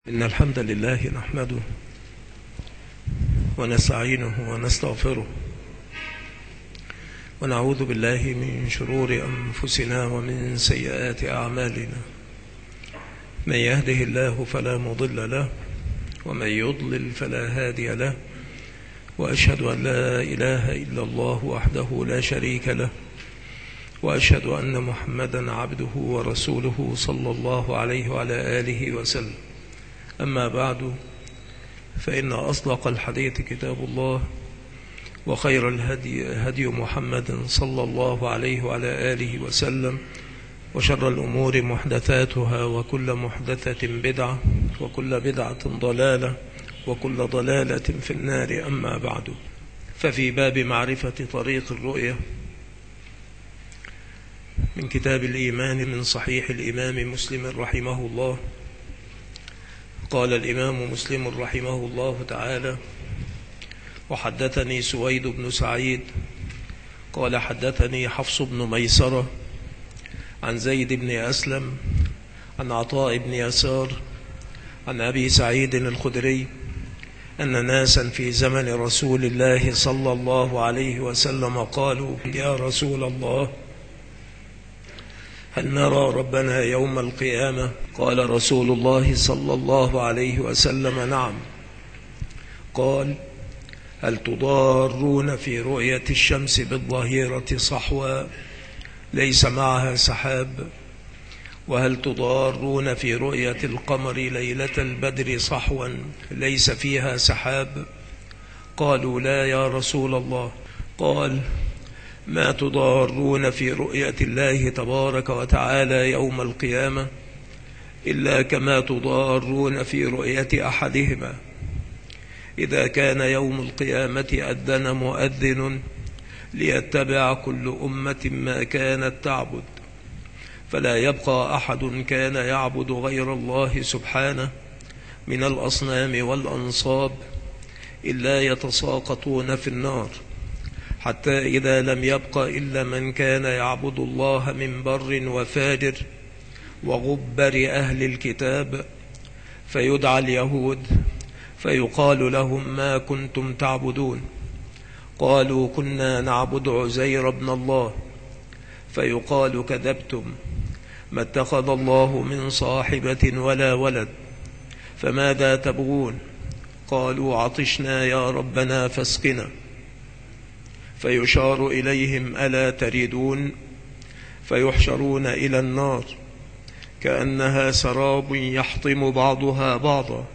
إن الحمد لله نحمده ونستعينه ونستغفره ونعوذ بالله من شرور أنفسنا ومن سيئات أعمالنا. من يهده الله فلا مضل له ومن يضلل فلا هادي له، وأشهد أن لا إله إلا الله وحده لا شريك له، وأشهد أن محمدا عبده ورسوله صلى الله عليه وعلى آله وسلم. أما بعد، فإن أصدق الحديث كتاب الله، وخير الهدي هدي محمد صلى الله عليه وعلى آله وسلم، وشر الأمور محدثاتها، وكل محدثة بدعة، وكل بدعة ضلالة، وكل ضلالة في النار. أما بعد، ففي باب معرفة طريق الرؤية من كتاب الإيمان من صحيح الإمام مسلم رحمه الله، قال الإمام مسلم رحمه الله تعالى: وحدثني سويد بن سعيد قال حدثني حفص بن ميسرة عن زيد بن أسلم عن عطاء بن يسار عن أبي سعيد الخدري أن ناسا في زمن رسول الله صلى الله عليه وسلم قالوا: يا رسول الله، هل نرى ربنا يوم القيامة؟ قال رسول الله صلى الله عليه وسلم: نعم. قال: هل تضارون في رؤية الشمس بالظهيرة صحوا ليس معها سحاب؟ وهل تضارون في رؤية القمر ليلة البدر صحوا ليس فيها سحاب؟ قالوا: لا يا رسول الله. قال: ما تضارون في رؤية الله تبارك وتعالى يوم القيامة إلا كما تضارون في رؤية أحدهما. إذا كان يوم القيامة أذن مؤذن ليتبع كل أمة ما كانت تعبد، فلا يبقى أحد كان يعبد غير الله سبحانه من الأصنام والأنصاب إلا يتساقطون في النار، حتى إذا لم يبق إلا من كان يعبد الله من بر وفاجر وغبر أهل الكتاب، فيدعى اليهود فيقال لهم: ما كنتم تعبدون؟ قالوا: كنا نعبد عزير بن الله. فيقال: كذبتم، ما اتخذ الله من صاحبة ولا ولد، فماذا تبغون؟ قالوا: عطشنا يا ربنا فاسقنا. فيشار إليهم: ألا تريدون؟ فيحشرون إلى النار كأنها سراب يحطم بعضها بعضا،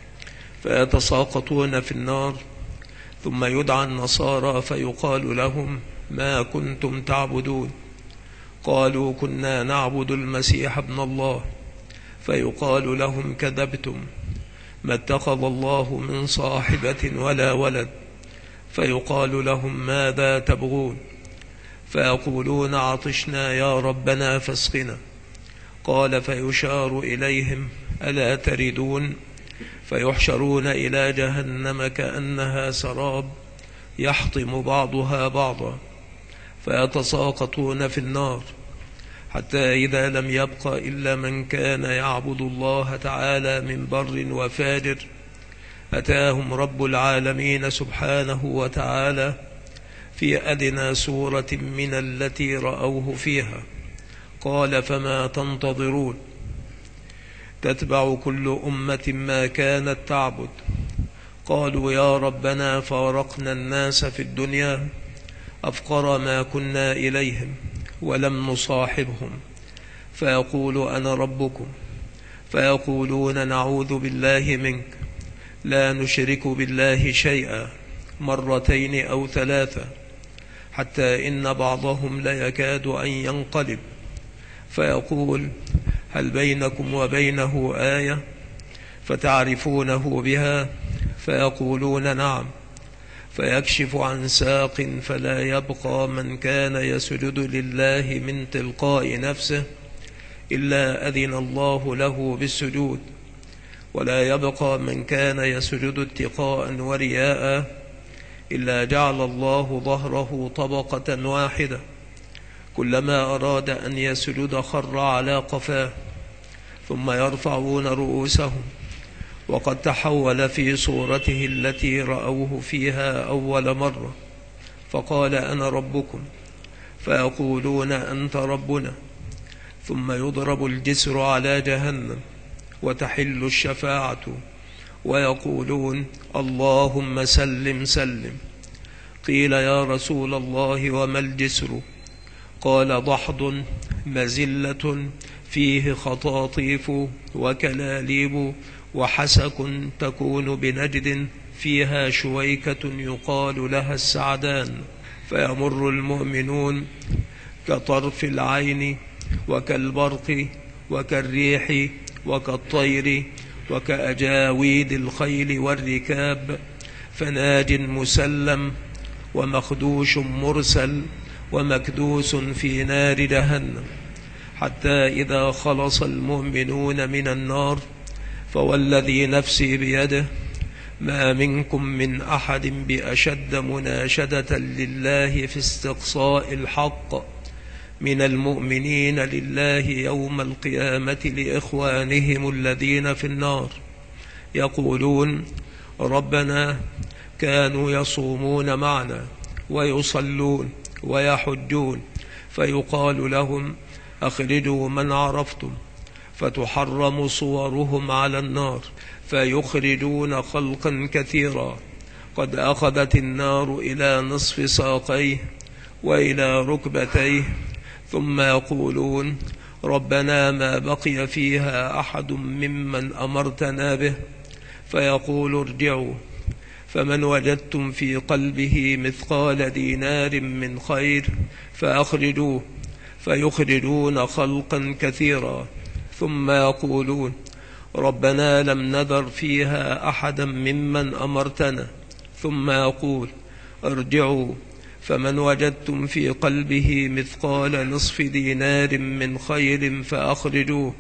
فيتساقطون في النار. ثم يدعى النصارى فيقال لهم: ما كنتم تعبدون؟ قالوا: كنا نعبد المسيح ابن الله. فيقال لهم: كذبتم، ما اتخذ الله من صاحبة ولا ولد. فيقال لهم: ماذا تبغون؟ فيقولون: عطشنا يا ربنا فاسقنا. قال: فيشار إليهم: ألا تريدون؟ فيحشرون إلى جهنم كأنها سراب يحطم بعضها بعضا، فيتساقطون في النار، حتى إذا لم يبق إلا من كان يعبد الله تعالى من بر وفاجر أتاهم رب العالمين سبحانه وتعالى في أدنى سورة من التي رأوه فيها. قال: فما تنتظرون؟ تتبع كل أمة ما كانت تعبد. قالوا: يا ربنا، فارقنا الناس في الدنيا أفقر ما كنا إليهم ولم نصاحبهم. فيقول: أنا ربكم. فيقولون: نعوذ بالله منك، لا نشرك بالله شيئا، مرتين أو ثلاثة، حتى إن بعضهم ليكاد أن ينقلب. فيقول: هل بينكم وبينه آية فتعرفونه بها؟ فيقولون: نعم. فيكشف عن ساق فلا يبقى من كان يسجد لله من تلقاء نفسه إلا أذن الله له بالسجود، ولا يبقى من كان يسجد اتقاء ورياء إلا جعل الله ظهره طبقة واحدة، كلما أراد أن يسجد خر على قفاه، ثم يرفعون رؤوسهم وقد تحول في صورته التي رأوه فيها أول مرة، فقال: أنا ربكم، فيقولون: أنت ربنا. ثم يضرب الجسر على جهنم وتحل الشفاعة، ويقولون: اللهم سلم سلم. قيل: يا رسول الله وما الجسر؟ قال: ضحض مزلة فيه خطاطيف وكلاليب وحسك تكون بنجد، فيها شويكة يقال لها السعدان، فيمر المؤمنون كطرف العين وكالبرق وكالريح وكالطير وكأجاويد الخيل والركاب، فناج مسلم ومخدوش مرسل ومكدوس في نار جهنم، حتى إذا خلص المؤمنون من النار، فوالذي نفسي بيده ما منكم من أحد بأشد مناشدة لله في استقصاء الحق من المؤمنين لله يوم القيامة لإخوانهم الذين في النار، يقولون: ربنا كانوا يصومون معنا ويصلون ويحجون، فيقال لهم: أخرجوا من عرفتم، فتحرم صورهم على النار، فيخرجون خلقا كثيرا قد أخذت النار إلى نصف ساقيه وإلى ركبتيه، ثم يقولون: ربنا ما بقي فيها أحد ممن أمرتنا به، فيقول: ارجعوا، فمن وجدتم في قلبه مثقال دينار من خير فأخرجوه، فيخرجون خلقا كثيرا، ثم يقولون: ربنا لم نذر فيها أحدا ممن أمرتنا، ثم يقول: ارجعوا، فمن وجدتم في قلبه مثقال نصف دينار من خير فأخرجوه،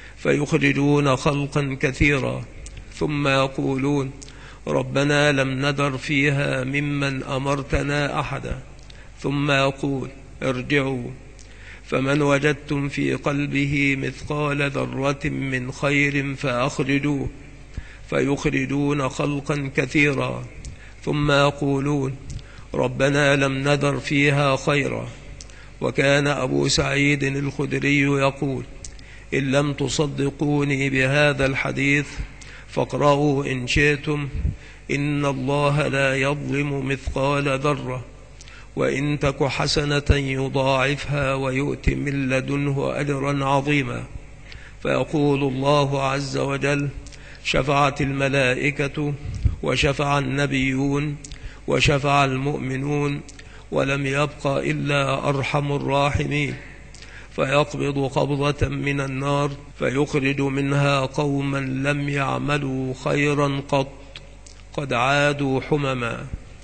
فيخرجون خلقا كثيرا، ثم يقولون: ربنا لم نذر فيها ممن أمرتنا أحدا، ثم يقول: ارجعوا، فمن وجدتم في قلبه مثقال ذرة من خير فأخرجوه، فيخرجون خلقا كثيرا، ثم يقولون: ربنا لم نذر فيها خيرا. وكان أبو سعيد الخدري يقول: إن لم تصدقوني بهذا الحديث فاقرأوا إن شئتم: إن الله لا يظلم مثقال ذرة، وإن تك حسنة يضاعفها ويؤت من لدنه أجرا عظيما. فيقول الله عز وجل: شفعت الملائكة وشفع النبيون وشفع المؤمنون، ولم يبق إلا أرحم الراحمين، فيقبض قبضة من النار، فيخرج منها قوما لم يعملوا خيرا قط، قد عادوا حمما،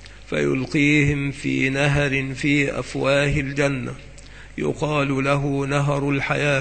فيلقيهم في نهر في أفواه الجنة يقال له نهر الحياة،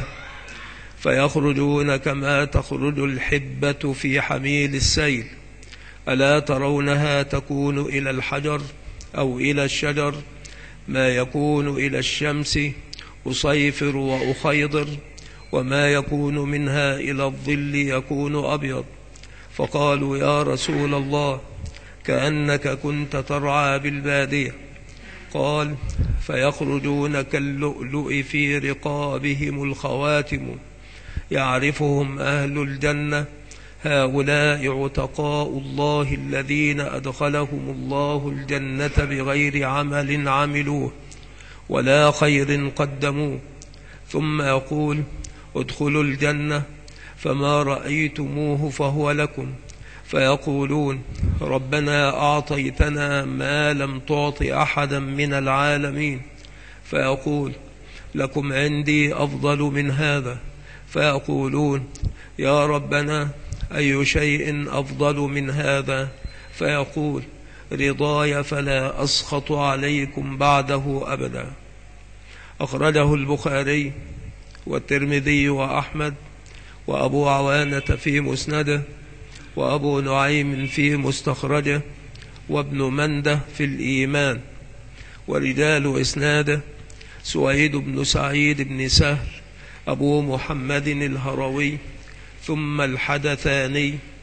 فيخرجون كما تخرج الحبة في حميل السيل، ألا ترونها تكون إلى الحجر أو إلى الشجر ما يكون إلى الشمس أصيفر وأخيضر، وما يكون منها إلى الظل يكون أبيض. فقالوا: يا رسول الله، كأنك كنت ترعى بالبادية. قال: فيخرجون كاللؤلؤ في رقابهم الخواتم، يعرفهم أهل الجنة: هؤلاء عتقاء الله الذين أدخلهم الله الجنة بغير عمل عملوه ولا خير قدموه. ثم يقول: ادخلوا الجنة، فما رأيتموه فهو لكم. فيقولون: ربنا أعطيتنا ما لم تعط أحدا من العالمين. فيقول: لكم عندي أفضل من هذا. فيقولون: يا ربنا، أي شيء أفضل من هذا؟ فيقول: رضاي فلا أسخط عليكم بعده أبدا. أخرجه البخاري والترمذي وأحمد وأبو عوانة في مسنده، وأبو نعيم في مستخرجه، وابن منده في الإيمان. ورجال إسناده: سويد بن سعيد بن سهل، أبو محمد الهروي، ثم الحدثاني،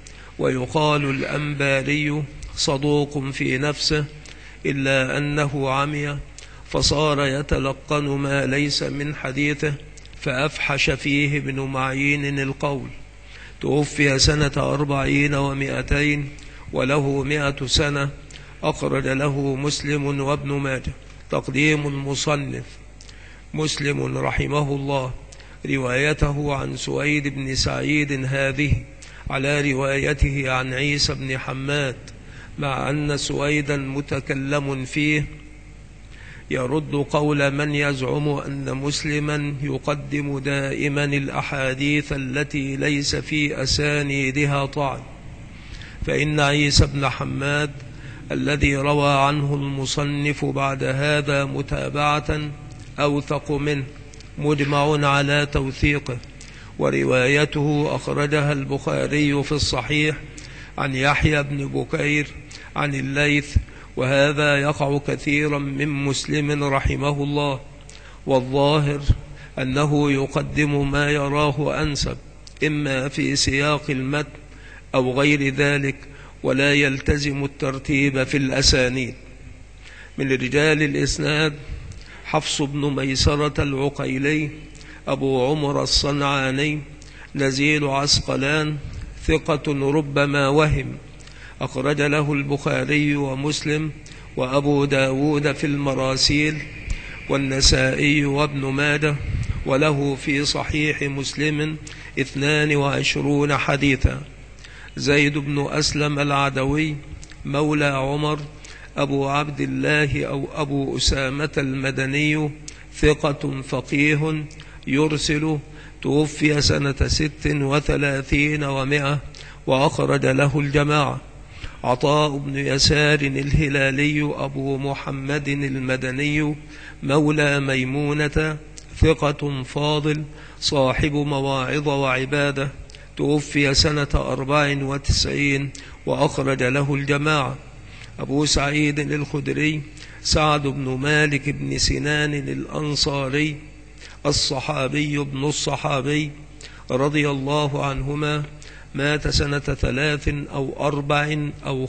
ويقال الأنباري صدوق في نفسه إلا أنه عمي فصار يتلقن ما ليس من حديثه فأفحش فيه ابن معين القول. توفي سنة 40 و200 وله 100 سنة. أخرج له مسلم وابن ماجه. تقديم المصنف: مسلم رحمه الله روايته عن سويد بن سعيد هذه على روايته عن عيسى بن حماد، مع أن سويدا متكلم فيه يرد قول من يزعم أن مسلما يقدم دائما الأحاديث التي ليس في أسانيدها طعن، فإن عيسى بن حماد الذي روى عنه المصنف بعد هذا متابعة أوثق منه، مجمع على توثيقه، وروايته أخرجها البخاري في الصحيح عن يحيى بن بكير عن الليث، وهذا يقع كثيرا من مسلم رحمه الله، والظاهر أنه يقدم ما يراه أنسب إما في سياق المتن أو غير ذلك، ولا يلتزم الترتيب في الأسانيد. من رجال الإسناد: حفص بن ميسرة العقيلي أبو عمر الصنعاني نزيل عسقلان، ثقة ربما وهم. أخرج له البخاري ومسلم وأبو داود في المراسيل والنسائي وابن ماجه، وله في صحيح مسلم 22 حديثا. زيد بن أسلم العدوي مولى عمر أبو عبد الله أو أبو أسامة المدني، ثقة فقيه يرسل. توفي سنة 36 و100 وأخرج له الجماعة. عطاء بن يسار الهلالي أبو محمد المدني مولى ميمونة، ثقة فاضل صاحب مواعظ وعبادة. توفي سنة 94 وأخرج له الجماعة. أبو سعيد الخدري سعد بن مالك بن سنان الأنصاري الصحابي ابن الصحابي رضي الله عنهما، مات سنة 3 أو 4 أو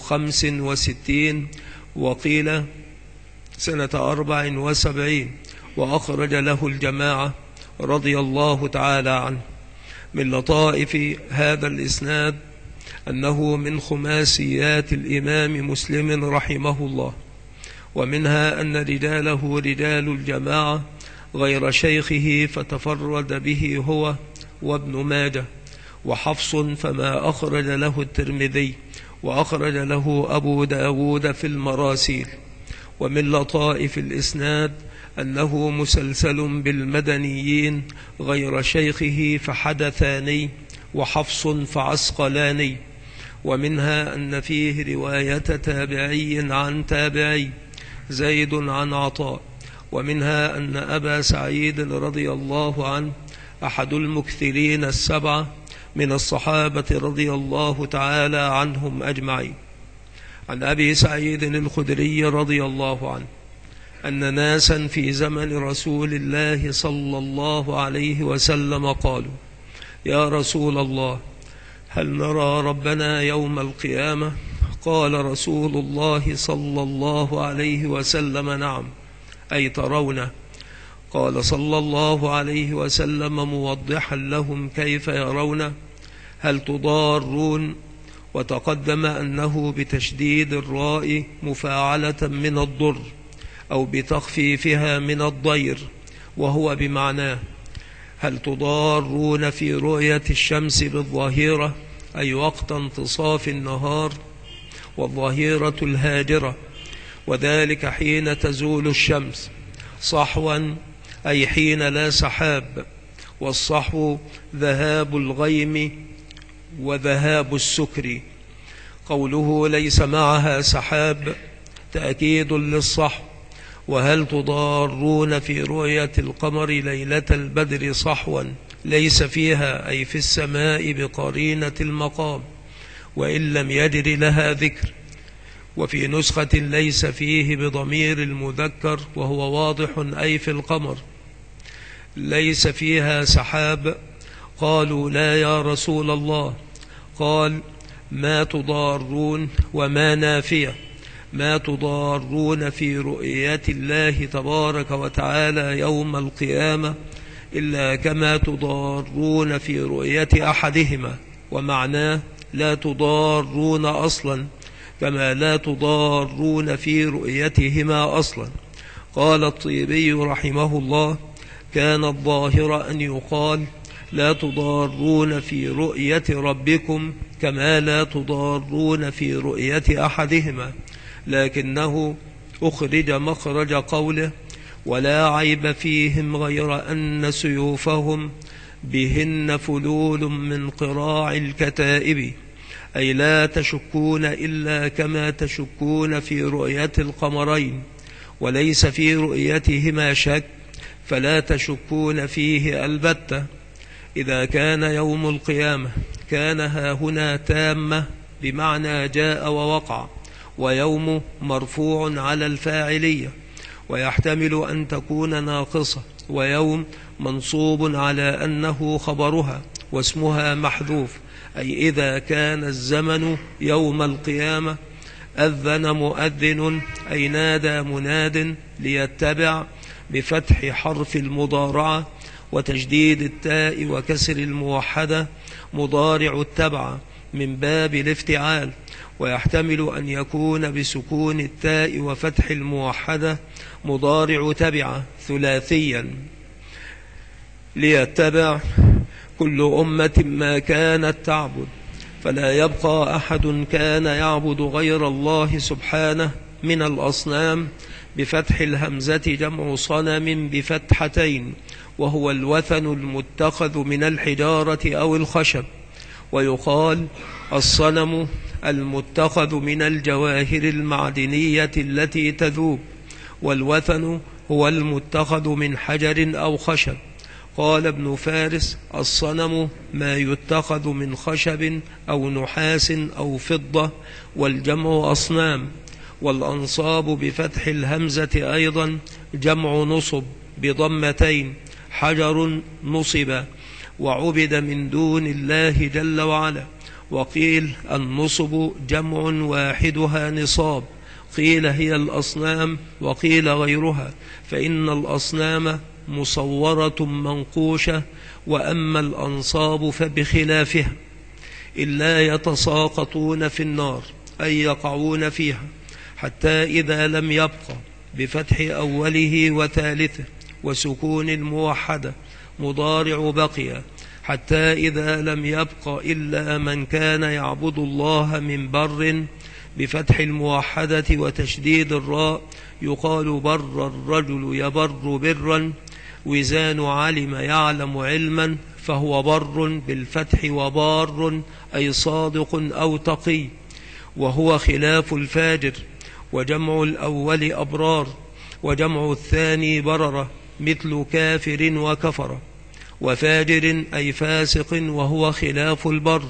65 وقيل سنة 74 وأخرج له الجماعة رضي الله تعالى عنه. من لطائف هذا الإسناد أنه من خماسيات الإمام مسلم رحمه الله، ومنها أن رجاله رجال الجماعة غير شيخه فتفرد به هو وابن ماجه. وحفص فما أخرج له الترمذي وأخرج له أبو داود في المراسيل. ومن لطائف الإسناد أنه مسلسل بالمدنيين غير شيخه فحدثاني وحفص فعسقلاني. ومنها أن فيه رواية تابعي عن تابعي زيد عن عطاء. ومنها أن أبا سعيد رضي الله عنه أحد المكثرين السبعة من الصحابة رضي الله تعالى عنهم أجمعين. عن أبي سعيد الخدري رضي الله عنه أن ناسا في زمن رسول الله صلى الله عليه وسلم قالوا: يا رسول الله، هل نرى ربنا يوم القيامة؟ قال رسول الله صلى الله عليه وسلم: نعم، أي ترونه. قال صلى الله عليه وسلم موضحا لهم كيف يرونه: هل تضارون؟ وتقدم أنه بتشديد الراء مفاعلة من الضر أو بتخفيفها من الضير، وهو بمعناه: هل تضارون في رؤية الشمس بالظهيرة، أي وقت انتصاف النهار، والظهيرة الهاجرة، وذلك حين تزول الشمس، صحوا أي حين لا سحاب، والصحو ذهاب الغيم وذهاب السكر. قوله ليس معها سحاب تأكيد للصحو. وهل تضارون في رؤية القمر ليلة البدر صحوا ليس فيها أي في السماء بقرينة المقام، وإن لم يجر لها ذكر. وفي نسخة ليس فيه بضمير المذكر، وهو واضح أي في القمر ليس فيها سحاب. قالوا: لا يا رسول الله. قال: ما تضارون وما نافية. ما تضارون في رؤية الله تبارك وتعالى يوم القيامة إلا كما تضارون في رؤية أحدهما، ومعناه لا تضارون أصلا كما لا تضارون في رؤيتهما أصلا. قال الطيبي رحمه الله: كان الظاهر أن يقال لا تضارون في رؤية ربكم كما لا تضارون في رؤية أحدهما، لكنه أخرج مخرج قوله: ولا عيب فيهم غير أن سيوفهم بهن فلول من قراع الكتائب، أي لا تشكون إلا كما تشكون في رؤية القمرين، وليس في رؤيتهما شك، فلا تشكون فيه البتة. إذا كان يوم القيامة كان هاهنا تامة بمعنى جاء ووقع، ويوم مرفوع على الفاعلية، ويحتمل أن تكون ناقصة، ويوم منصوب على أنه خبرها واسمها محذوف، أي إذا كان الزمن يوم القيامة أذن مؤذن، أي نادى مناد ليتبع، بفتح حرف المضارعة وتشديد التاء وكسر الموحدة مضارع التبع من باب الافتعال. ويحتمل أن يكون بسكون التاء وفتح الموحدة مضارع تبع ثلاثيا، ليتبع كل أمة ما كانت تعبد، فلا يبقى أحد كان يعبد غير الله سبحانه من الأصنام، بفتح الهمزة جمع صنم بفتحتين، وهو الوثن المتخذ من الحجارة أو الخشب. ويقال الصنم المتخذ من الجواهر المعدنية التي تذوب، والوثن هو المتخذ من حجر أو خشب. قال ابن فارس: الصنم ما يتخذ من خشب أو نحاس أو فضة، والجمع أصنام. والأنصاب بفتح الهمزة أيضا جمع نصب بضمتين، حجر نصب وعبد من دون الله جل وعلا. وقيل النصب جمع واحدها نصاب، قيل هي الأصنام، وقيل غيرها، فإن الأصنام مصورة منقوشة، وأما الأنصاب فبخلافها، إلا يتساقطون في النار، أي يقعون فيها، حتى إذا لم يبقى، بفتح أوله وثالثه وسكون الموحدة مضارع بقي، حتى إذا لم يبق إلا من كان يعبد الله من بر، بفتح الموحدة وتشديد الراء، يقال بر الرجل يبر برا، وزان علم يعلم علما، فهو بر بالفتح، وبار أي صادق أو تقي، وهو خلاف الفاجر. وجمع الأول أبرار، وجمع الثاني بررة، مثل كافر وكفر. وفاجر أي فاسق، وهو خلاف البر.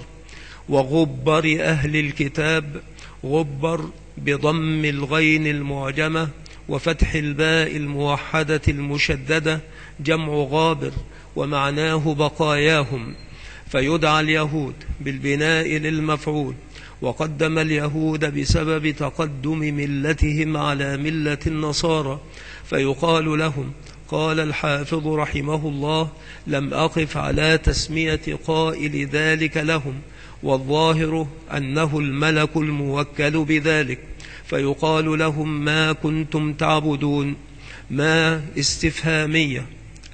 وغبر أهل الكتاب، غبر بضم الغين المعجمة وفتح الباء الموحدة المشددة، جمع غابر، ومعناه بقاياهم، فيدعى اليهود بالبناء للمفعول، وقدم اليهود بسبب تقدم ملتهم على ملة النصارى، فيقال لهم. قال الحافظ رحمه الله: لم أقف على تسمية قائل ذلك لهم، والظاهر أنه الملك الموكل بذلك، فيقال لهم ما كنتم تعبدون. ما استفهامية،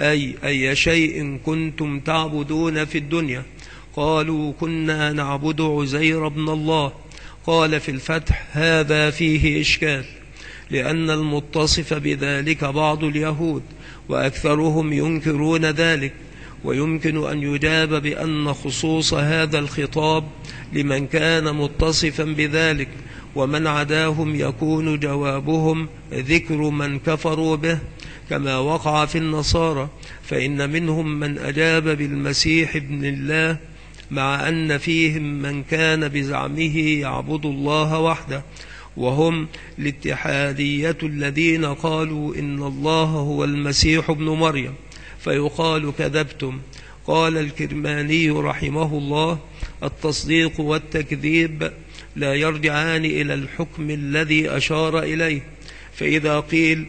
أي شيء كنتم تعبدون في الدنيا؟ قالوا كنا نعبد عزير بن الله. قال في الفتح: هذا فيه إشكال، لأن المتصف بذلك بعض اليهود، وأكثرهم ينكرون ذلك. ويمكن أن يجاب بأن خصوص هذا الخطاب لمن كان متصفا بذلك، ومن عداهم يكون جوابهم ذكر من كفروا به، كما وقع في النصارى، فإن منهم من أجاب بالمسيح ابن الله، مع أن فيهم من كان بزعمه يعبد الله وحده، وهم الاتحادية الذين قالوا إن الله هو المسيح ابن مريم، فيقال كذبتم. قال الكرماني رحمه الله: التصديق والتكذيب لا يرجعان إلى الحكم الذي أشار إليه، فإذا قيل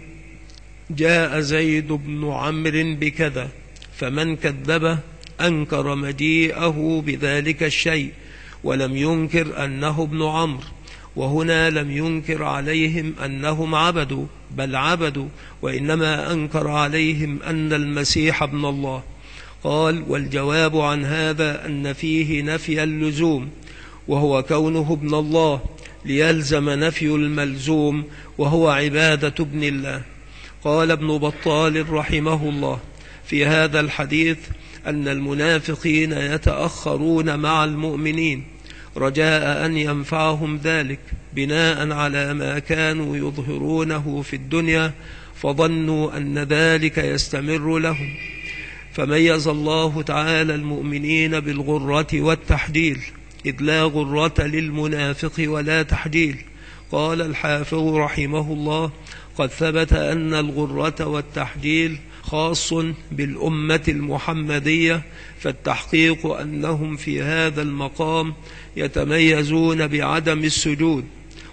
جاء زيد بن عمرو بكذا فمن كذبه أنكر مجيئه بذلك الشيء ولم ينكر أنه ابن عمرو، وهنا لم ينكر عليهم أنهم عبدوا، بل عبدوا، وإنما أنكر عليهم أن المسيح ابن الله. قال: والجواب عن هذا أن فيه نفي اللزوم، وهو كونه ابن الله، ليلزم نفي الملزوم وهو عبادة ابن الله. قال ابن بطال رحمه الله في هذا الحديث أن المنافقين يتأخرون مع المؤمنين رجاء أن ينفعهم ذلك بناء على ما كانوا يظهرونه في الدنيا، فظنوا أن ذلك يستمر لهم، فميز الله تعالى المؤمنين بالغرة والتحجيل، إذ لا غرة للمنافق ولا تحجيل. قال الحافظ رحمه الله: قد ثبت أن الغرة والتحجيل خاص بالأمة المحمدية، فالتحقيق أنهم في هذا المقام يتميزون بعدم السجود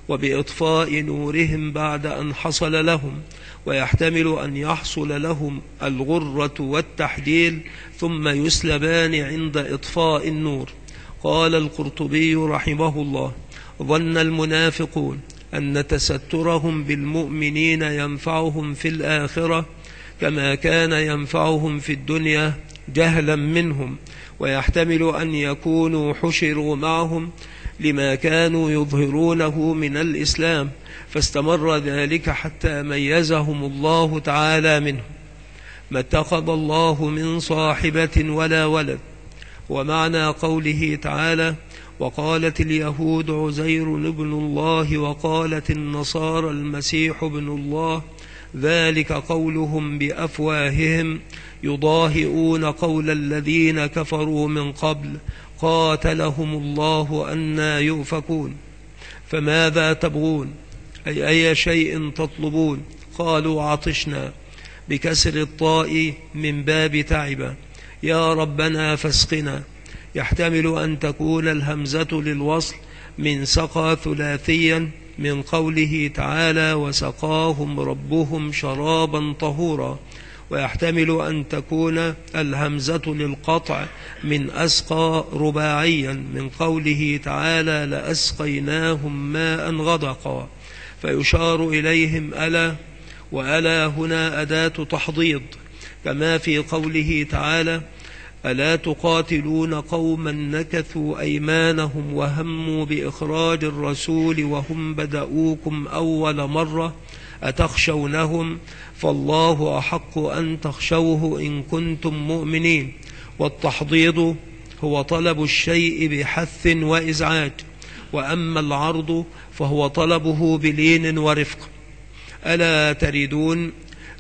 وبإطفاء نورهم بعد أن حصل لهم، ويحتمل أن يحصل لهم الغرة والتحجيل ثم يسلبان عند إطفاء النور. قال القرطبي رحمه الله: ظن المنافقون أن تسترهم بالمؤمنين ينفعهم في الآخرة كما كان ينفعهم في الدنيا جهلا منهم، ويحتمل أن يكونوا حشروا معهم لما كانوا يظهرونه من الإسلام، فاستمر ذلك حتى ميزهم الله تعالى منهم. ما اتخذ الله من صاحبة ولا ولد. ومعنى قوله تعالى: وقالت اليهود عزير ابن الله وقالت النصارى المسيح ابن الله، ذلك قولهم بأفواههم يضاهئون قول الذين كفروا من قبل قاتلهم الله أنى يؤفكون. فماذا تبغون؟ أي شيء تطلبون؟ قالوا عطشنا، بكسر الطاء من باب تعب، يا ربنا فاسقنا. يحتمل أن تكون الهمزة للوصل من سقى ثلاثيا من قوله تعالى: وسقاهم ربهم شرابا طهورا، ويحتمل أن تكون الهمزة للقطع من أسقى رباعيا من قوله تعالى: لأسقيناهم ماء غدقا، فيشار إليهم ألا، وألا هنا أداة تحضيض، كما في قوله تعالى: ألا تقاتلون قوما نكثوا أيمانهم وهموا بإخراج الرسول وهم بدؤوكم أول مرة أتخشونهم فالله أحق أن تخشوه إن كنتم مؤمنين. والتحضيض هو طلب الشيء بحث وإزعاج، وأما العرض فهو طلبه بلين ورفق. ألا تريدون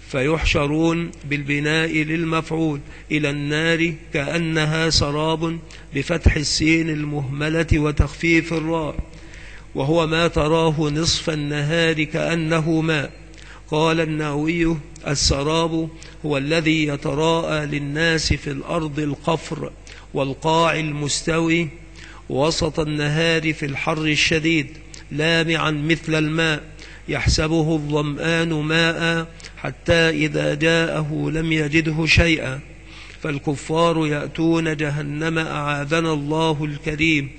فيحشرون بالبناء للمفعول إلى النار كأنها سراب بفتح السين المهملة وتخفيف الراء، وهو ما تراه نصف النهار كأنه ماء. قال النووي: السراب هو الذي يتراءى للناس في الأرض القفر والقاع المستوي وسط النهار في الحر الشديد، لامعا مثل الماء يحسبه الظمآن ماء حتى إذا جاءه لم يجده شيئا. فالكفار يأتون جهنم أعاذنا الله الكريم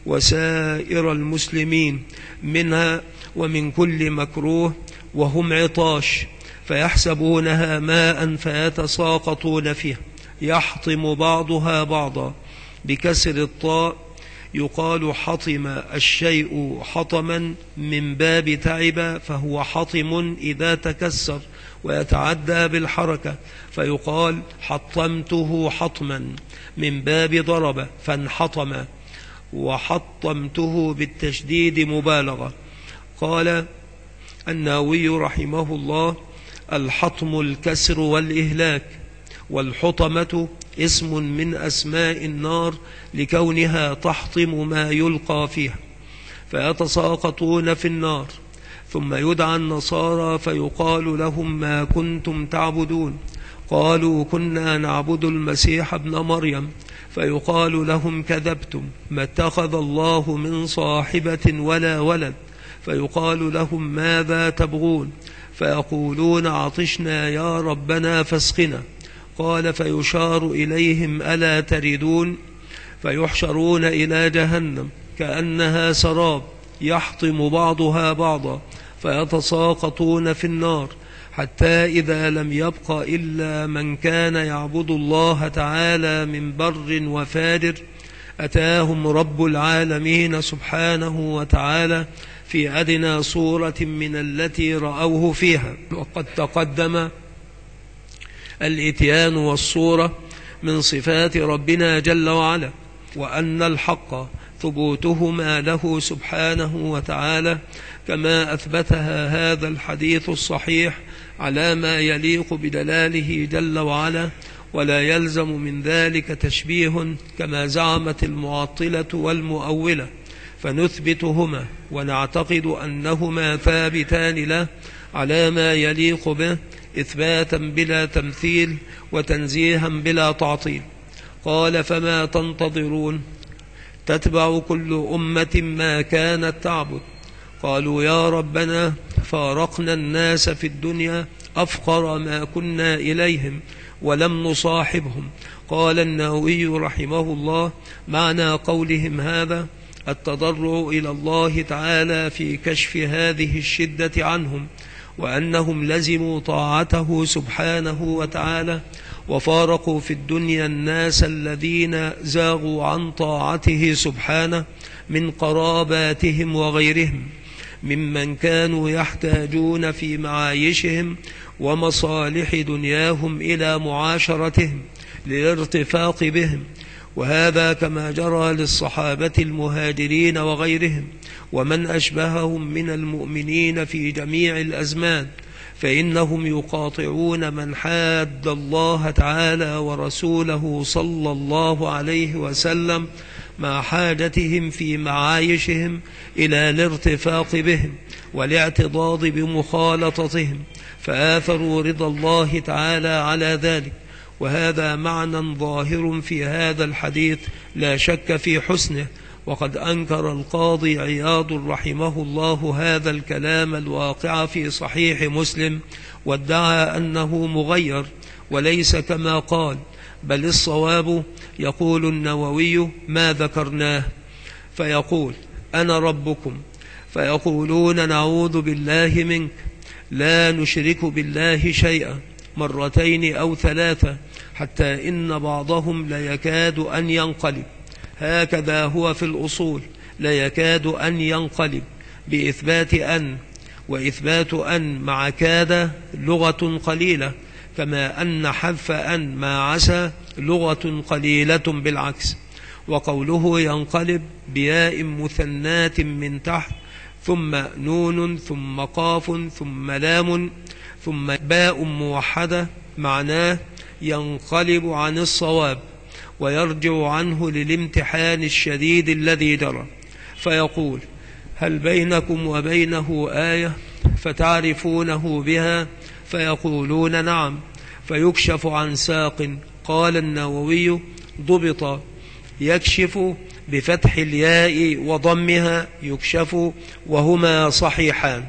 وسائر المسلمين منها ومن كل مكروه وهم عطاش، فيحسبونها ماء فيتساقطون فيه، يحطم بعضها بعضا. بكسر الطاء يقال حطم الشيء حطما من باب تعب، فهو حطم إذا تكسر ويتعدى بالحركة، فيقال حطمته حطما من باب ضرب فانحطم، وحطمته بالتشديد مبالغة. قال النووي رحمه الله: الحطم الكسر والإهلاك، والحطمة اسم من أسماء النار لكونها تحطم ما يلقى فيها، فيتساقطون في النار. ثم يدعى النصارى فيقال لهم: ما كنتم تعبدون؟ قالوا كنا نعبد المسيح ابن مريم، فيقال لهم كذبتم، ما اتخذ الله من صاحبة ولا ولد. فيقال لهم ماذا تبغون؟ فيقولون عطشنا يا ربنا فاسقنا. قال فيشار إليهم ألا تردون؟ فيحشرون إلى جهنم كأنها سراب يحطم بعضها بعضا، فيتساقطون في النار، حتى إذا لم يبق إلا من كان يعبد الله تعالى من بر وفاجر أتاهم رب العالمين سبحانه وتعالى في أدنى صورة من التي رأوه فيها. وقد تقدم الإتيان والصورة من صفات ربنا جل وعلا، وأن الحق ثبوتهما له سبحانه وتعالى كما أثبتها هذا الحديث الصحيح على ما يليق بدلاله جل وعلا، ولا يلزم من ذلك تشبيه كما زعمت المعطلة والمؤولة، فنثبتهما ونعتقد أنهما ثابتان له على ما يليق به إثباتا بلا تمثيل وتنزيها بلا تعطيل. قال فما تنتظرون؟ تتبع كل أمة ما كانت تعبد. قالوا يا ربنا فارقنا الناس في الدنيا أفقر ما كنا إليهم ولم نصاحبهم. قال النووي رحمه الله معنى قولهم هذا التضرع إلى الله تعالى في كشف هذه الشدة عنهم، وأنهم لزموا طاعته سبحانه وتعالى وفارقوا في الدنيا الناس الذين زاغوا عن طاعته سبحانه من قراباتهم وغيرهم ممن كانوا يحتاجون في معايشهم ومصالح دنياهم إلى معاشرتهم للارتفاق بهم، وهذا كما جرى للصحابة المهاجرين وغيرهم ومن أشبههم من المؤمنين في جميع الأزمان، فإنهم يقاطعون من حاد الله تعالى ورسوله صلى الله عليه وسلم مع حاجتهم في معايشهم إلى الارتفاق بهم والاعتضاض بمخالطتهم، فآثروا رضا الله تعالى على ذلك. وهذا معنى ظاهر في هذا الحديث لا شك في حسنه. وقد أنكر القاضي عياض رحمه الله هذا الكلام الواقع في صحيح مسلم، وادعى أنه مغير وليس كما قال، بل الصواب يقول النووي ما ذكرناه، فيقول أنا ربكم، فيقولون نعوذ بالله منك، لا نشرك بالله شيئا، مرتين أو ثلاثة، حتى إن بعضهم ليكاد أن ينقلب. هكذا هو في الأصول، ليكاد أن ينقلب بإثبات أن، وإثبات أن مع كاد لغة قليلة، كما أن حذف أن مع عسى لغة قليلة بالعكس. وقوله ينقلب بياء مثنات من تحت ثم نون ثم قاف ثم لام ثم باء موحدة معناه ينقلب عن الصواب ويرجع عنه للامتحان الشديد الذي جرى. فيقول هل بينكم وبينه آية فتعرفونه بها؟ فيقولون نعم، فيكشف عن ساق. قال النووي ضبط يكشف بفتح الياء وضمها يكشف، وهما صحيحان.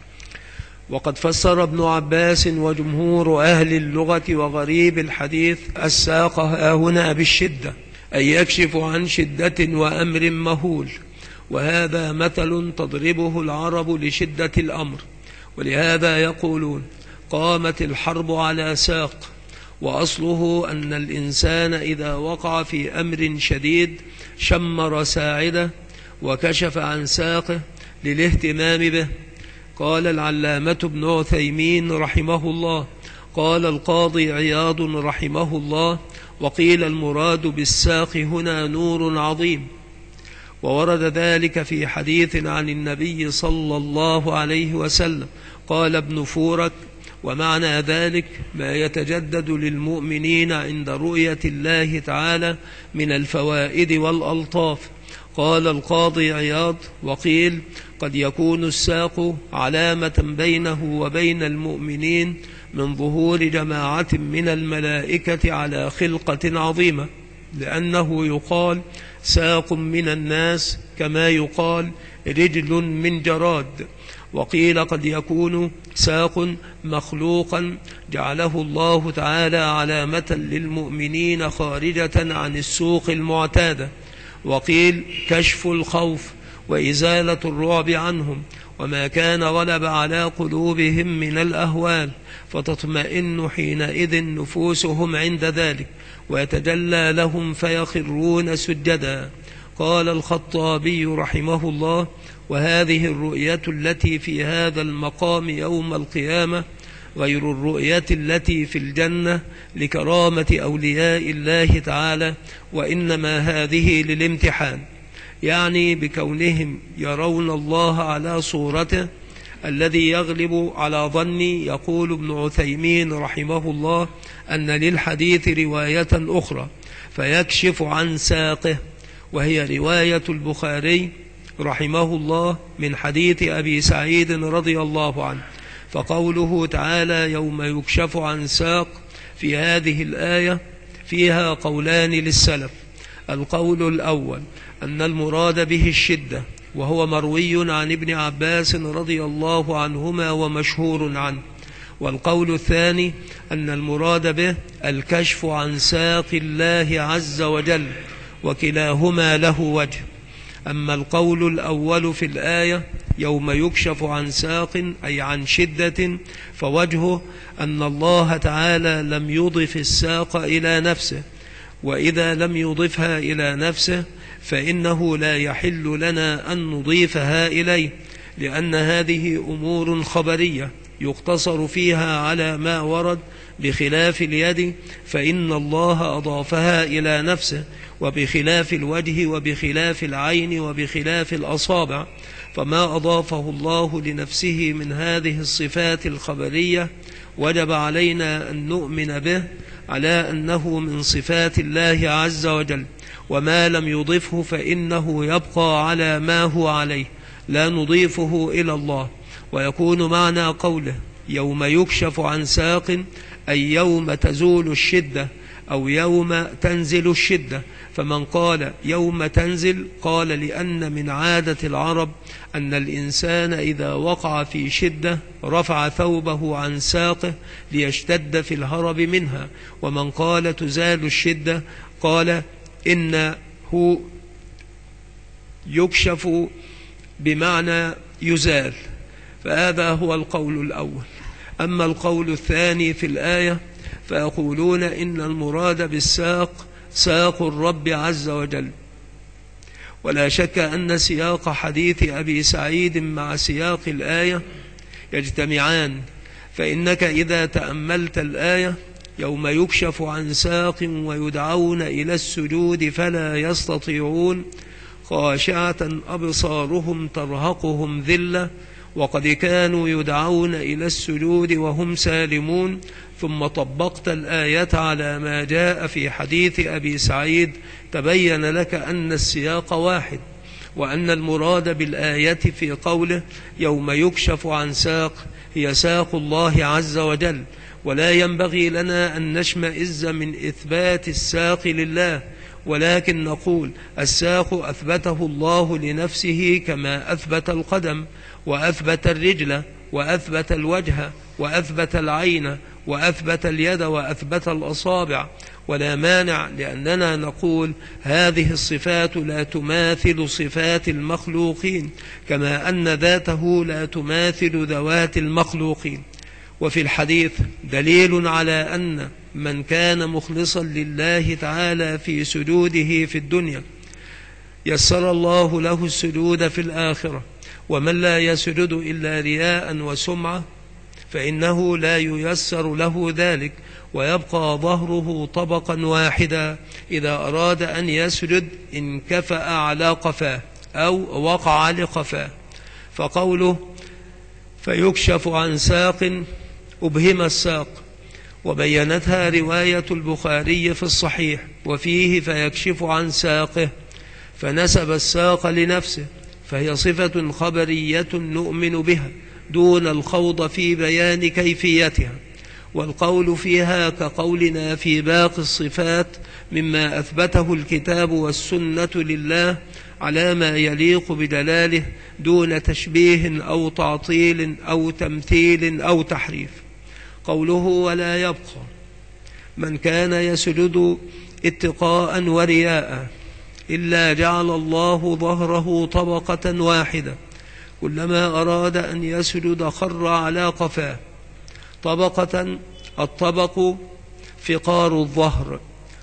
وقد فسر ابن عباس وجمهور أهل اللغة وغريب الحديث الساق هنا بالشدة، أي يكشف عن شدة وأمر مهول، وهذا مثل تضربه العرب لشدة الأمر، ولهذا يقولون قامت الحرب على ساق. وأصله أن الإنسان إذا وقع في أمر شديد شمر ساعده وكشف عن ساقه للاهتمام به. قال العلامة ابن عثيمين رحمه الله، قال القاضي عياض رحمه الله، وقيل المراد بالساق هنا نور عظيم. وورد ذلك في حديث عن النبي صلى الله عليه وسلم. قال ابن فورك ومعنى ذلك ما يتجدد للمؤمنين عند رؤية الله تعالى من الفوائد والألطاف. قال القاضي عياض وقيل قد يكون الساق علامة بينه وبين المؤمنين من ظهور جماعة من الملائكة على خلقة عظيمة، لأنه يقال ساق من الناس كما يقال رجل من جراد. وقيل قد يكون ساق مخلوقا جعله الله تعالى علامة للمؤمنين خارجة عن السوق المعتادة. وقيل كشف الخوف وإزالة الرعب عنهم، وما كان غلب على قلوبهم من الأهوال، فتطمئن حينئذ نفوسهم عند ذلك، ويتجلى لهم فيخرون سجدا. قال الخطابي رحمه الله: وهذه الرؤية التي في هذا المقام يوم القيامة غير الرؤية التي في الجنة لكرامة أولياء الله تعالى، وإنما هذه للامتحان، يعني بكونهم يرون الله على صورته الذي يغلب على ظني. يقول ابن عثيمين رحمه الله أن للحديث رواية أخرى فيكشف عن ساقه، وهي رواية البخاري رحمه الله من حديث أبي سعيد رضي الله عنه. فقوله تعالى يوم يكشف عن ساق في هذه الآية فيها قولان للسلف. القول الأول أن المراد به الشدة، وهو مروي عن ابن عباس رضي الله عنهما ومشهور عنه. والقول الثاني أن المراد به الكشف عن ساق الله عز وجل، وكلاهما له وجه. أما القول الأول في الآية يوم يكشف عن ساق أي عن شدة، فوجهه أن الله تعالى لم يضف الساق إلى نفسه، وإذا لم يضفها إلى نفسه فإنه لا يحل لنا أن نضيفها إليه، لأن هذه أمور خبرية يقتصر فيها على ما ورد، بخلاف اليد فإن الله أضافها إلى نفسه، وبخلاف الوجه وبخلاف العين وبخلاف الأصابع، فما أضافه الله لنفسه من هذه الصفات الخبرية وجب علينا أن نؤمن به على أنه من صفات الله عز وجل، وما لم يضفه فإنه يبقى على ما هو عليه، لا نضيفه إلى الله. ويكون معنى قوله يوم يكشف عن ساق أي يوم تزول الشدة أو يوم تنزل الشدة. فمن قال يوم تنزل قال لأن من عادة العرب أن الإنسان إذا وقع في شدة رفع ثوبه عن ساقه ليشتد في الهرب منها. ومن قال تزال الشدة قال إنه يكشف بمعنى يزال. فهذا هو القول الأول. أما القول الثاني في الآية فيقولون إن المراد بالساق ساق الرب عز وجل. ولا شك أن سياق حديث أبي سعيد مع سياق الآية يجتمعان، فإنك إذا تأملت الآية يوم يكشف عن ساق ويدعون إلى السجود فلا يستطيعون خاشعة أبصارهم ترهقهم ذلة، وقد كانوا يدعون إلى السجود وهم سالمون. ثم طبقت الآية على ما جاء في حديث أبي سعيد، تبين لك أن السياق واحد، وأن المراد بالآية في قوله يوم يكشف عن ساق هي ساق الله عز وجل. ولا ينبغي لنا أن نشمئز من إثبات الساق لله، ولكن نقول الساق أثبته الله لنفسه كما أثبت القدم وأثبت الرجل وأثبت الوجه وأثبت العين وأثبت اليد وأثبت الأصابع. ولا مانع، لأننا نقول هذه الصفات لا تماثل صفات المخلوقين، كما أن ذاته لا تماثل ذوات المخلوقين. وفي الحديث دليل على أن من كان مخلصا لله تعالى في سجوده في الدنيا يسر الله له السجود في الآخرة، ومن لا يسجد إلا رياء وسمعة فإنه لا ييسر له ذلك، ويبقى ظهره طبقا واحدا. إذا أراد أن يسجد انكفأ على قفاه أو وقع لقفاه. فقوله فيكشف عن ساق أبهم الساق، وبينتها رواية البخاري في الصحيح، وفيه فيكشف عن ساقه، فنسب الساق لنفسه، فهي صفة خبرية نؤمن بها دون الخوض في بيان كيفيتها. والقول فيها كقولنا في باقي الصفات مما أثبته الكتاب والسنة لله على ما يليق بدلاله دون تشبيه أو تعطيل أو تمثيل أو تحريف. قوله ولا يبقى من كان يسجد اتقاء ورياء إلا جعل الله ظهره طبقة واحدة، كلما أراد أن يسجد خر على قفاه. طبقة، الطبق فقار الظهر،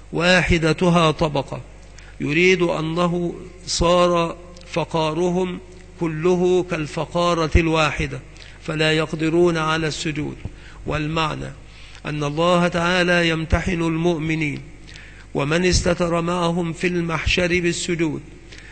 واحدتها طبقة، يريد أنه صار فقارهم كله كالفقارة الواحدة فلا يقدرون على السجود. والمعنى أن الله تعالى يمتحن المؤمنين ومن استتر معهم في المحشر بالسجود،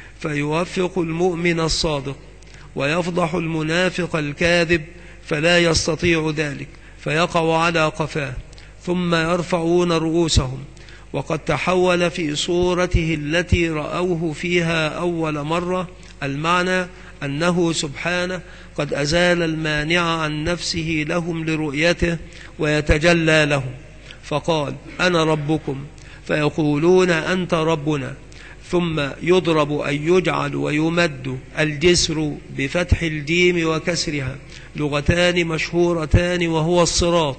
فيوفق المؤمن الصادق ويفضح المنافق الكاذب فلا يستطيع ذلك فيقع على قفاه، ثم يرفعون رؤوسهم. وقد تحول في صورته التي رأوه فيها أول مرة. المعنى أنه سبحانه قد أزال المانع عن نفسه لهم لرؤيته ويتجلى لهم، فقال أنا ربكم فيقولون أنت ربنا، ثم يضرب أي يجعل ويمد الجسر بفتح الجيم وكسرها، لغتان مشهورتان وهو الصراط.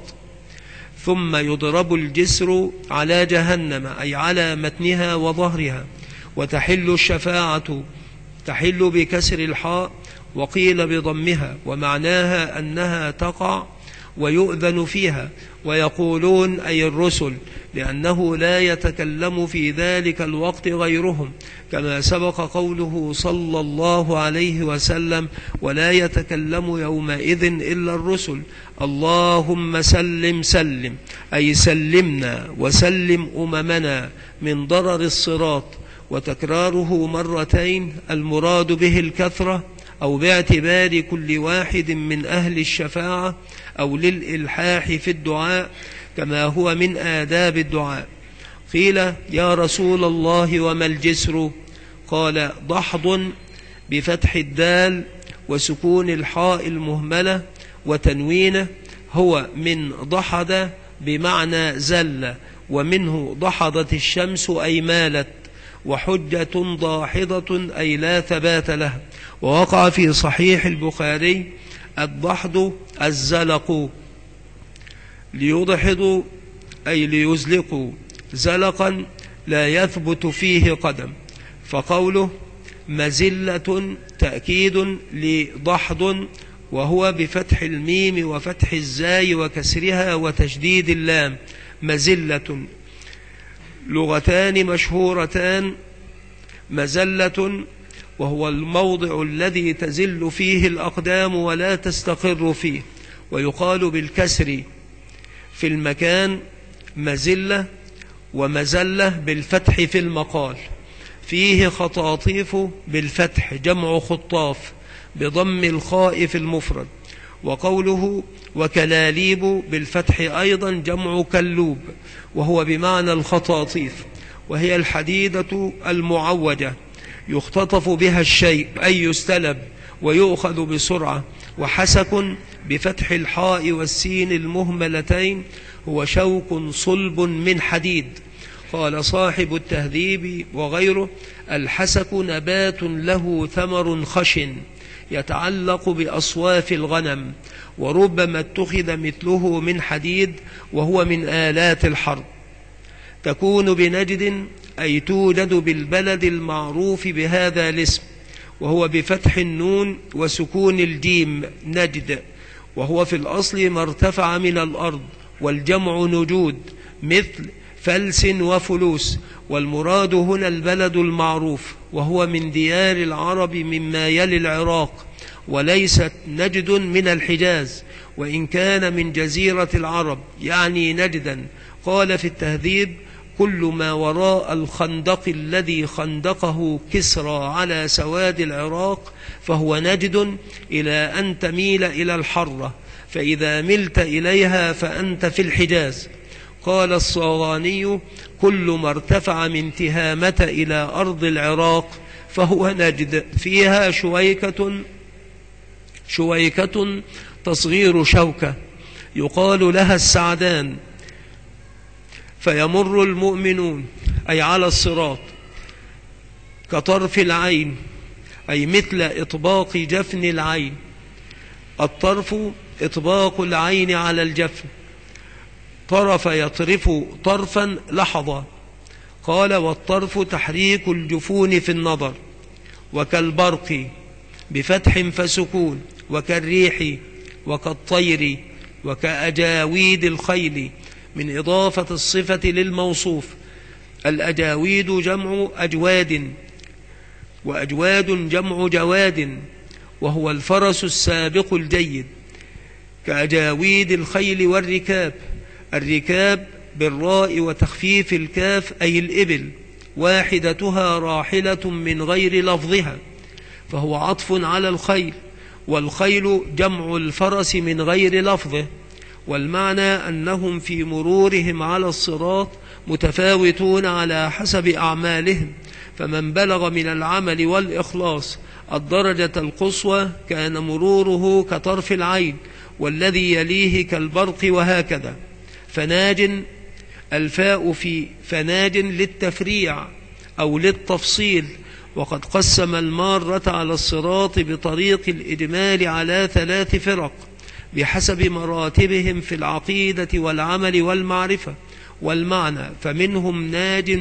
ثم يضرب الجسر على جهنم أي على متنها وظهرها. وتحل الشفاعة، تحل بكسر الحاء وقيل بضمها، ومعناها أنها تقع ويؤذن فيها. ويقولون أي الرسل، لأنه لا يتكلم في ذلك الوقت غيرهم، كما سبق قوله صلى الله عليه وسلم ولا يتكلم يومئذ إلا الرسل. اللهم سلم سلم، أي سلمنا وسلم أممنا من ضرر الصراط. وتكراره مرتين المراد به الكثرة أو باعتبار كل واحد من أهل الشفاعة أو للإلحاح في الدعاء كما هو من آداب الدعاء. قيل يا رسول الله وما الجسر؟ قال ضحض بفتح الدال وسكون الحاء المهملة وتنوينه، هو من ضحد بمعنى زل، ومنه ضحضت الشمس أي مالت، وحجة ضاحضة أي لا ثبات لها. ووقع في صحيح البخاري الضحض الزلق، ليضحض أي ليزلق زلقا لا يثبت فيه قدم. فقوله مزلة تأكيد لضحض، وهو بفتح الميم وفتح الزاي وكسرها وتشديد اللام. مزلة، لغتان مشهورتان، مزلة وهو الموضع الذي تزل فيه الأقدام ولا تستقر فيه، ويقال بالكسر في المكان مزلة، ومزلة بالفتح في المقال. فيه خطاطيف بالفتح جمع خطاف بضم الخاء في المفرد. وقوله وكلاليب بالفتح أيضا جمع كلوب، وهو بمعنى الخطاطيف، وهي الحديدة المعوجة يختطف بها الشيء أي يستلب ويؤخذ بسرعة. وحسك بفتح الحاء والسين المهملتين هو شوك صلب من حديد. قال صاحب التهذيب وغيره الحسك نبات له ثمر خشن يتعلق بأصواف الغنم، وربما اتخذ مثله من حديد وهو من آلات الحرب. تكون بنجد أي توجد بالبلد المعروف بهذا الاسم، وهو بفتح النون وسكون الجيم نجد، وهو في الأصل ما ارتفع من الأرض، والجمع نجود مثل فلس وفلوس. والمراد هنا البلد المعروف، وهو من ديار العرب مما يلي العراق، وليست نجد من الحجاز، وإن كان من جزيرة العرب يعني نجدا. قال في التهذيب كل ما وراء الخندق الذي خندقه كسرى على سواد العراق فهو نجد، إلى أن تميل إلى الحرة، فإذا ملت إليها فأنت في الحجاز. قال الصغاني كل ما ارتفع من تهامة إلى أرض العراق فهو نجد. فيها شويكة تصغير شوكة، يقال لها السعدان، فيمر المؤمنون أي على الصراط كطرف العين، أي مثل إطباق جفن العين. الطرف إطباق العين على الجفن، طرف يطرف طرفا لحظة. قال والطرف تحريك الجفون في النظر، وكالبرق بفتح فسكون، وكالريح، وكالطير، وكأجاويد الخيل، من إضافة الصفة للموصوف. الأجاويد جمع أجواد، وأجواد جمع جواد، وهو الفرس السابق الجيد. كأجاويد الخيل والركاب، الركاب بالراء وتخفيف الكاف أي الإبل، واحدتها راحلة من غير لفظها، فهو عطف على الخيل. والخيل جمع الفرس من غير لفظه، والمعنى أنهم في مرورهم على الصراط متفاوتون على حسب أعمالهم، فمن بلغ من العمل والإخلاص الدرجة القصوى كان مروره كطرف العين، والذي يليه كالبرق، وهكذا. فناج، الفاء في فناج للتفريع أو للتفصيل، وقد قسم المارة على الصراط بطريق الإجمال على 3 فرق بحسب مراتبهم في العقيدة والعمل والمعرفة والمعنى. فمنهم ناج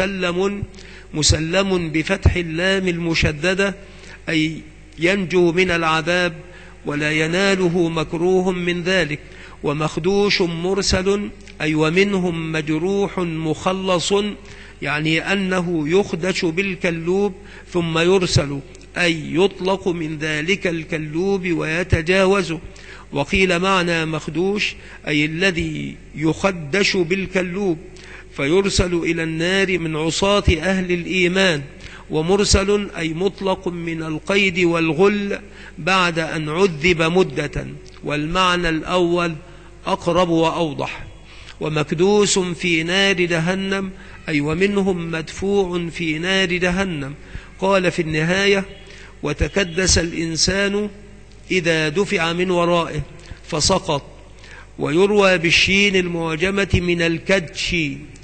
مسلم بفتح اللام المشددة، أي ينجو من العذاب ولا يناله مكروه من ذلك. ومخدوش مرسل، أي ومنهم مجروح مخلص، يعني أنه يخدش بالكلوب ثم يرسل، أي يطلق من ذلك الكلوب ويتجاوزه. وقيل معنى مخدوش أي الذي يخدش بالكلوب فيرسل إلى النار من عصاة أهل الإيمان. ومرسل أي مطلق من القيد والغل بعد أن عذب مدة، والمعنى الأول أقرب وأوضح. ومكدوس في نار جهنم، أي ومنهم مدفوع في نار جهنم. قال في النهاية وتكدس الإنسان إذا دفع من ورائه فسقط. ويروى بالشين المعجمة من الكدش،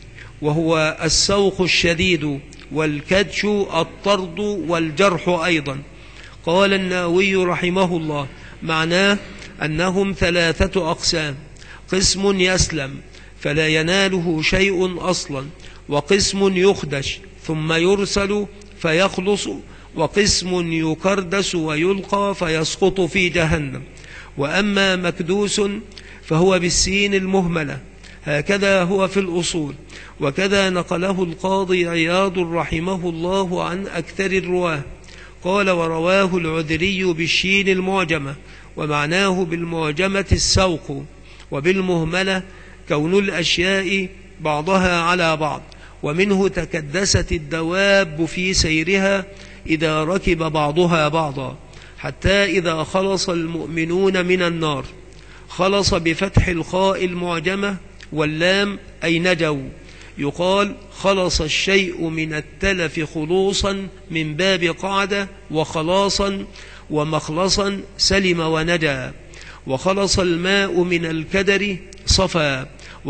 وهو السوق الشديد، والكدش الطرد والجرح أيضا. قال النووي رحمه الله معناه أنهم 3 أقسام: قسم يسلم فلا يناله شيء أصلا، وقسم يخدش ثم يرسل فيخلص، وقسم يكردس ويلقى فيسقط في جهنم. وأما مكدوس فهو بالسين المهملة، هكذا هو في الأصول، وكذا نقله القاضي عياض رحمه الله عن أكثر الرواه. قال ورواه العذري بالشين المعجمة، ومعناه بالمعجمة السوق، وبالمهملة كون الأشياء بعضها على بعض. ومنه تكدست الدواب في سيرها إذا ركب بعضها بعضا، حتى إذا خلص المؤمنون من النار. خلص بفتح الخاء المعجمة واللام أي نجوا. يقال خلص الشيء من التلف خلوصا من باب قعدة، وخلاصا ومخلصا سلم ونجا. وخلص الماء من الكدر صفا،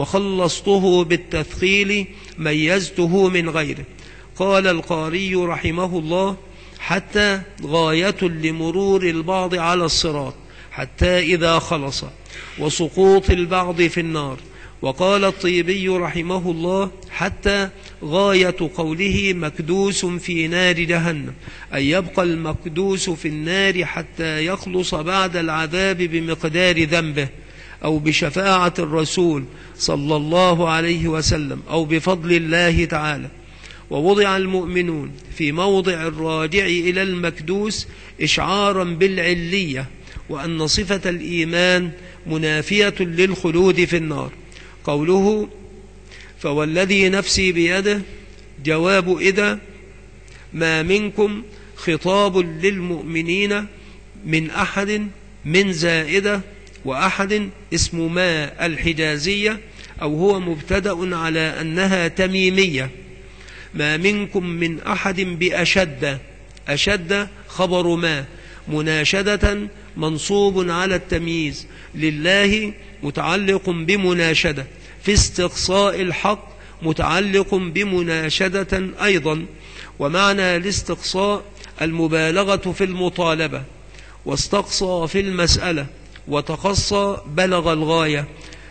وخلصته بالتثقيل ميزته من غيره. قال القاري رحمه الله حتى غاية لمرور البعض على الصراط حتى إذا خلص، وسقوط البعض في النار. وقال الطيبي رحمه الله حتى غاية قوله مكدوس في نار جهنم، أي يبقى المكدوس في النار حتى يخلص بعد العذاب بمقدار ذنبه، أو بشفاعة الرسول صلى الله عليه وسلم، أو بفضل الله تعالى. ووضع المؤمنون في موضع الراجع إلى المكدوس إشعارا بالعلية، وأن صفة الإيمان منافية للخلود في النار. قوله فوالذي نفسي بيده جواب إذا ما منكم خطاب للمؤمنين من أحد من زائدة، وأحد اسم ما الحجازية، أو هو مبتدأ على أنها تميمية. ما منكم من أحد بأشد، أشد خبر ما، مناشدة منصوب على التمييز، لله متعلق بمناشدة، في استقصاء الحق متعلق بمناشدة أيضا. ومعنى الاستقصاء المبالغة في المطالبة، واستقصى في المسألة، وتقصى بلغ الغاية.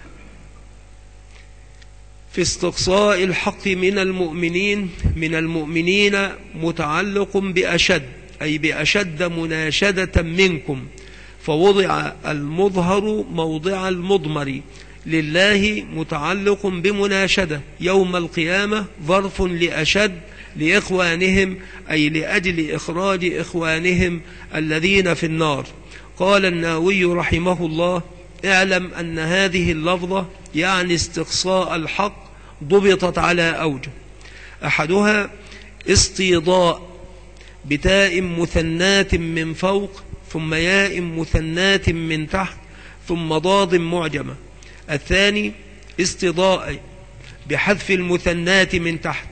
في استقصاء الحق من المؤمنين متعلق بأشد، أي بأشد مناشدة منكم، فوضع المظهر موضع المضمر. لله متعلق بمناشدة يوم القيامة ظرف لأشد لإخوانهم، أي لأجل إخراج إخوانهم الذين في النار. قال النووي رحمه الله: اعلم أن هذه اللفظة يعني استقصاء الحق ضبطت على أوجه، أحدها استيضاء بتاء مثنات من فوق، ثم ياء مثنات من تحت، ثم ضاد معجمة. الثاني استضاء بحذف المثنات من تحت.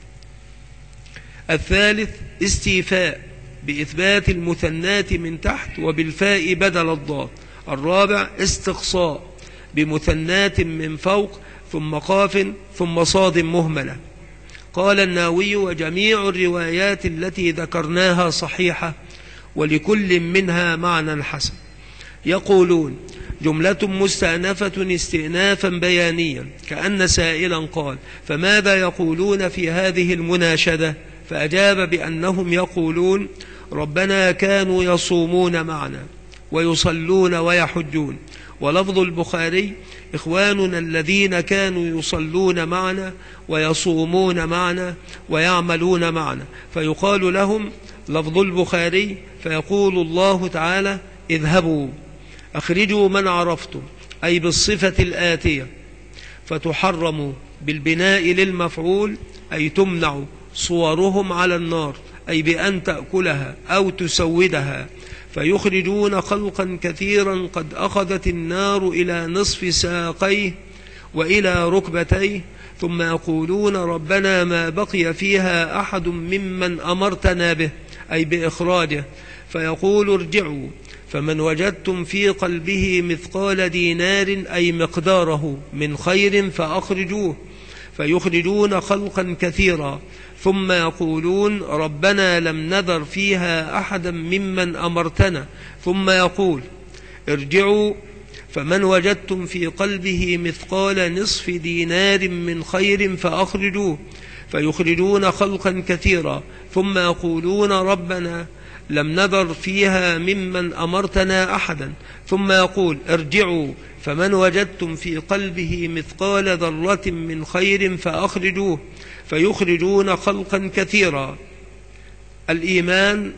الثالث استيفاء بإثبات المثنات من تحت وبالفاء بدل الضاد. الرابع استقصاء بمثنات من فوق، ثم قاف، ثم صاد مهملة. قال النووي: وجميع الروايات التي ذكرناها صحيحة، ولكل منها معنى حسن. يقولون: جملة مستأنفة استئنافا بيانيا، كأن سائلا قال: فماذا يقولون في هذه المناشدة؟ فأجاب بأنهم يقولون: ربنا كانوا يصومون معنا ويصلون ويحجون. ولفظ البخاري: إخواننا الذين كانوا يصلون معنا ويصومون معنا ويعملون معنا. فيقال لهم لفظ البخاري، فيقول الله تعالى: اذهبوا أخرجوا من عرفتم، أي بالصفة الآتية، فتحرموا بالبناء للمفعول، أي تمنع صورهم على النار، أي بأن تأكلها أو تسودها. فيخرجون خلقا كثيرا قد أخذت النار إلى نصف ساقيه وإلى ركبتيه، ثم يقولون: ربنا ما بقي فيها أحد ممن أمرتنا به، أي بإخراجه. فيقول: ارجعوا فمن وجدتم في قلبه مثقال دينار، أي مقداره، من خير فأخرجوه. فيخرجون خلقا كثيرا، ثم يقولون: ربنا لم نذر فيها أحدا ممن أمرتنا. ثم يقول: ارجعوا فمن وجدتم في قلبه مثقال نصف دينار من خير فأخرجوه. فيخرجون خلقا كثيرا، ثم يقولون: ربنا لم نذر فيها ممن أمرتنا أحدا. ثم يقول: ارجعوا فمن وجدتم في قلبه مثقال ذرة من خير فأخرجوه. فيخرجون خلقا كثيرا. الإيمان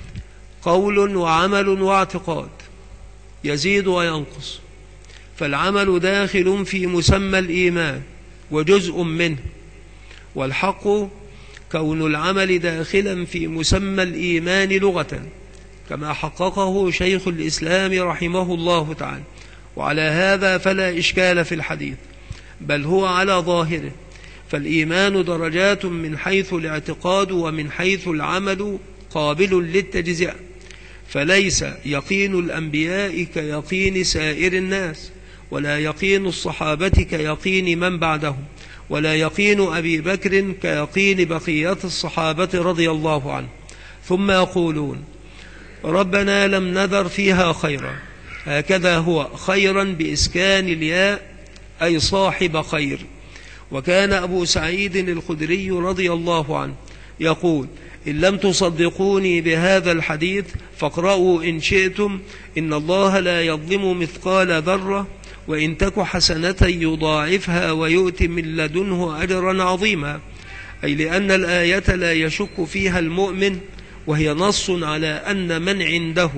قول وعمل واعتقاد، يزيد وينقص، فالعمل داخل في مسمى الإيمان وجزء منه، والحق كون العمل داخلا في مسمى الإيمان لغة، كما حققه شيخ الإسلام رحمه الله تعالى. وعلى هذا فلا إشكال في الحديث، بل هو على ظاهره. فالإيمان درجات من حيث الاعتقاد ومن حيث العمل قابل للتجزئة، فليس يقين الأنبياء كيقين سائر الناس، ولا يقين الصحابة كيقين من بعدهم، ولا يقين أبي بكر كيقين بقية الصحابة رضي الله عنه. ثم يقولون: ربنا لم نذر فيها خيرا، هكذا هو خيرا بإسكان الياء، أي صاحب خير. وكان أبو سعيد الخدري رضي الله عنه يقول: إن لم تصدقوني بهذا الحديث فاقرأوا إن شئتم: إن الله لا يظلم مثقال ذرة، وإن تك حسنة يضاعفها ويؤتي من لدنه أجرا عظيما. أي لأن الآية لا يشك فيها المؤمن، وهي نص على أن من عنده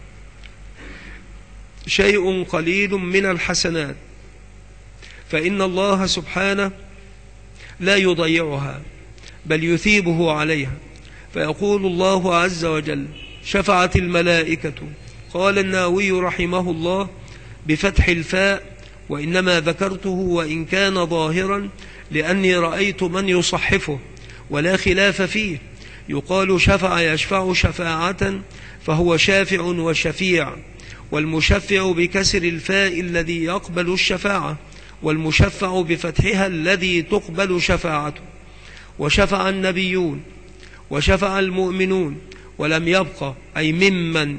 شيء قليل من الحسنات فإن الله سبحانه لا يضيعها، بل يثيبه عليها. فيقول الله عز وجل: شفعت الملائكة. قال النووي رحمه الله بفتح الفاء: وإنما ذكرته وإن كان ظاهرا لأني رأيت من يصحفه، ولا خلاف فيه، يقال شفع يشفع شفاعة، فهو شافع وشفيع، والمشفع بكسر الفاء الذي يقبل الشفاعة، والمشفع بفتحها الذي تقبل شفاعته. وشفع النبيون وشفع المؤمنون، ولم يبق أي ممن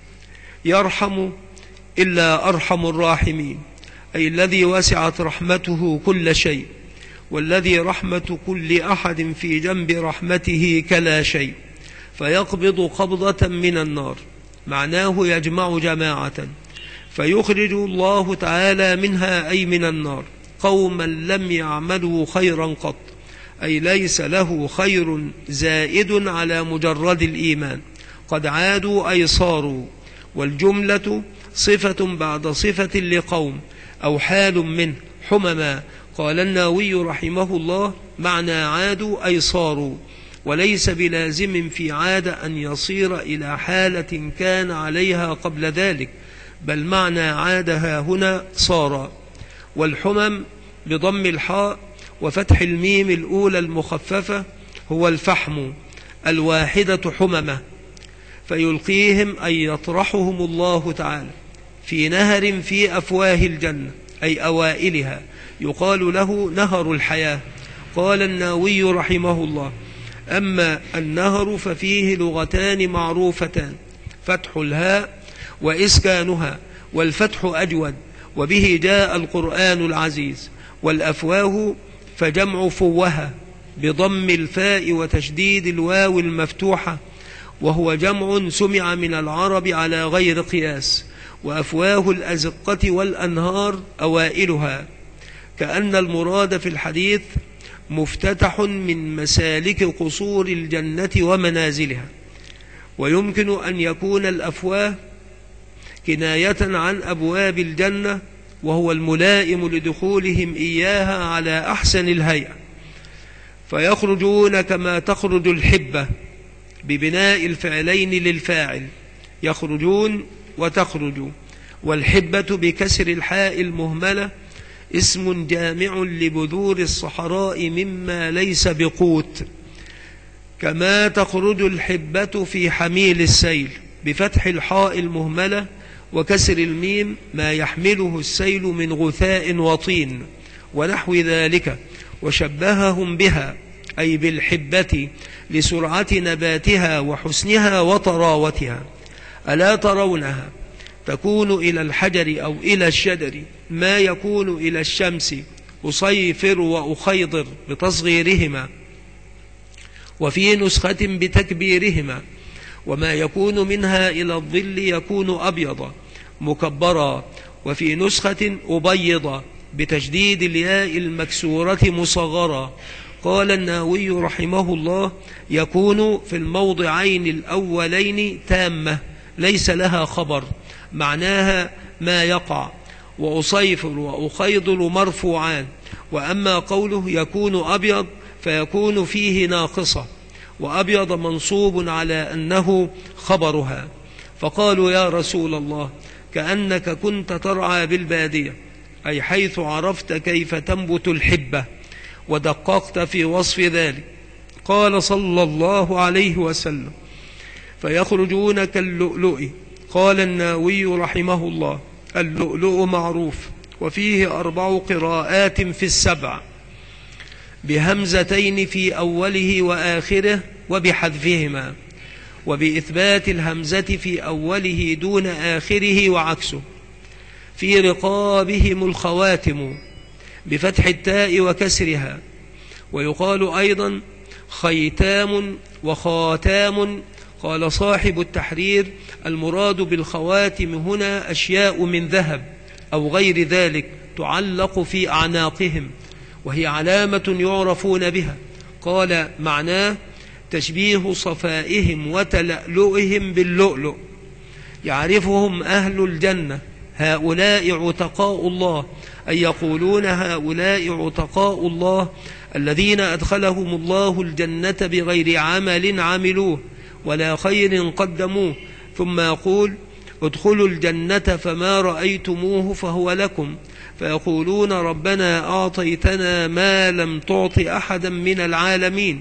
يرحم إلا أرحم الراحمين، أي الذي وسعت رحمته كل شيء، والذي رحمة كل أحد في جنب رحمته كلا شيء، فيقبض قبضة من النار، معناه يجمع جماعة، فيخرج الله تعالى منها أي من النار قوما لم يعملوا خيرا قط، أي ليس له خير زائد على مجرد الإيمان، قد عادوا أي صاروا، والجملة صفة بعد صفة لقوم أو حال منه حمما. قال النووي رحمه الله: معنى عادوا أي صاروا، وليس بلازم في عاد أن يصير إلى حالة كان عليها قبل ذلك، بل معنى عادها هنا صار. والحمم بضم الحاء وفتح الميم الأولى المخففة هو الفحم الواحدة حممة، فيلقيهم أي يطرحهم الله تعالى في نهر في أفواه الجنة أي أوائلها، يقال له نهر الحياة. قال النووي رحمه الله: أما النهر ففيه لغتان معروفتان، فتح الهاء وإسكانها، والفتح أجود، وبه جاء القرآن العزيز. والأفواه فجمع فوها بضم الفاء وتشديد الواو المفتوحة، وهو جمع سمع من العرب على غير قياس. وأفواه الأزقة والأنهار أوائلها، كأن المراد في الحديث مفتتح من مسالك قصور الجنة ومنازلها. ويمكن أن يكون الأفواه كناية عن أبواب الجنة، وهو الملائم لدخولهم إياها على أحسن الهيئة، فيخرجون كما تخرج الحبة ببناء الفعلين للفاعل، يخرجون وتخرج. والحبة بكسر الحاء المهملة اسم جامع لبذور الصحراء مما ليس بقوت، كما تخرج الحبة في حميل السيل بفتح الحاء المهملة وكسر الميم ما يحمله السيل من غثاء وطين ونحو ذلك. وشبههم بها أي بالحبة لسرعة نباتها وحسنها وطراوتها. ألا ترونها تكون إلى الحجر أو إلى الشجر ما يكون إلى الشمس أصيفر وأخيضر بتصغيرهما، وفي نسخة بتكبيرهما. وما يكون منها إلى الظل يكون أبيض مكبرا، وفي نسخة أبيض بتشديد الياء المكسورة مصغرا. قال النووي رحمه الله: يكون في الموضعين الأولين تامة ليس لها خبر، معناها ما يقع، وأصيفر وأخيضر مرفوعان. وأما قوله يكون أبيض فيكون فيه ناقصة، وأبيض منصوب على أنه خبرها. فقالوا: يا رسول الله، كأنك كنت ترعى بالبادية، أي حيث عرفت كيف تنبت الحبة ودققت في وصف ذلك. قال صلى الله عليه وسلم: فيخرجون كاللؤلؤ. قال النووي رحمه الله: اللؤلؤ معروف، وفيه 4 قراءات في 7 بهمزتين في أوله وآخره وبحذفهما، وبإثبات الهمزة في أوله دون آخره وعكسه. في رقابهم الخواتم بفتح التاء وكسرها. ويقال أيضا خيتام وخاتام. قال صاحب التحرير: المراد بالخواتم هنا أشياء من ذهب أو غير ذلك تعلق في أعناقهم، وهي علامة يعرفون بها. قال معناه تشبيه صفائهم وتلألؤهم باللؤلؤ، يعرفهم أهل الجنة هؤلاء عتقاء الله، أي يقولون هؤلاء عتقاء الله الذين أدخلهم الله الجنة بغير عمل عملوه ولا خير قدموه، ثم يقول: ادخلوا الجنة فما رأيتموه فهو لكم، فيقولون: ربنا أعطيتنا ما لم تعط أحدا من العالمين،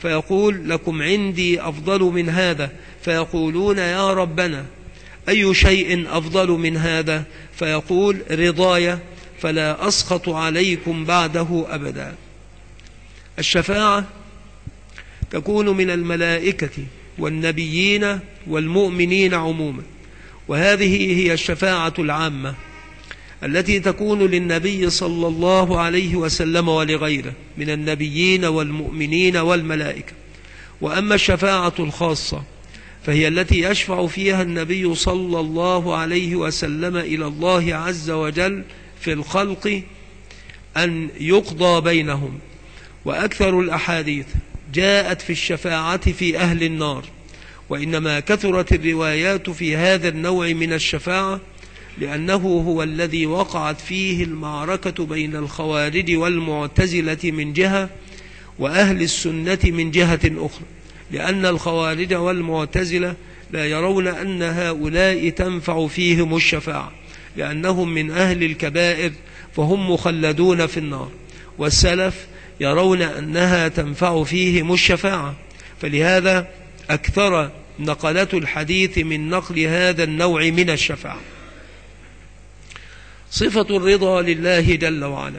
فيقول لكم عندي أفضل من هذا، فيقولون يا ربنا أي شيء أفضل من هذا؟ فيقول رضاي فلا أسخط عليكم بعده أبدا. الشفاعة تكون من الملائكة والنبيين والمؤمنين عموما، وهذه هي الشفاعة العامة التي تكون للنبي صلى الله عليه وسلم ولغيره من النبيين والمؤمنين والملائكة. وأما الشفاعة الخاصة فهي التي يشفع فيها النبي صلى الله عليه وسلم إلى الله عز وجل في الخلق أن يقضى بينهم. وأكثر الأحاديث جاءت في الشفاعة في أهل النار، وإنما كثرت الروايات في هذا النوع من الشفاعة لأنه هو الذي وقعت فيه المعركة بين الخوارج والمعتزلة من جهة وأهل السنة من جهة أخرى، لأن الخوارج والمعتزلة لا يرون أن هؤلاء تنفع فيهم الشفاعة لأنهم من أهل الكبائر فهم مخلدون في النار، والسلف يرون أنها تنفع فيهم الشفاعة، فلهذا أكثر نقلة الحديث من نقل هذا النوع من الشفاعة. صفة الرضا لله جل وعلا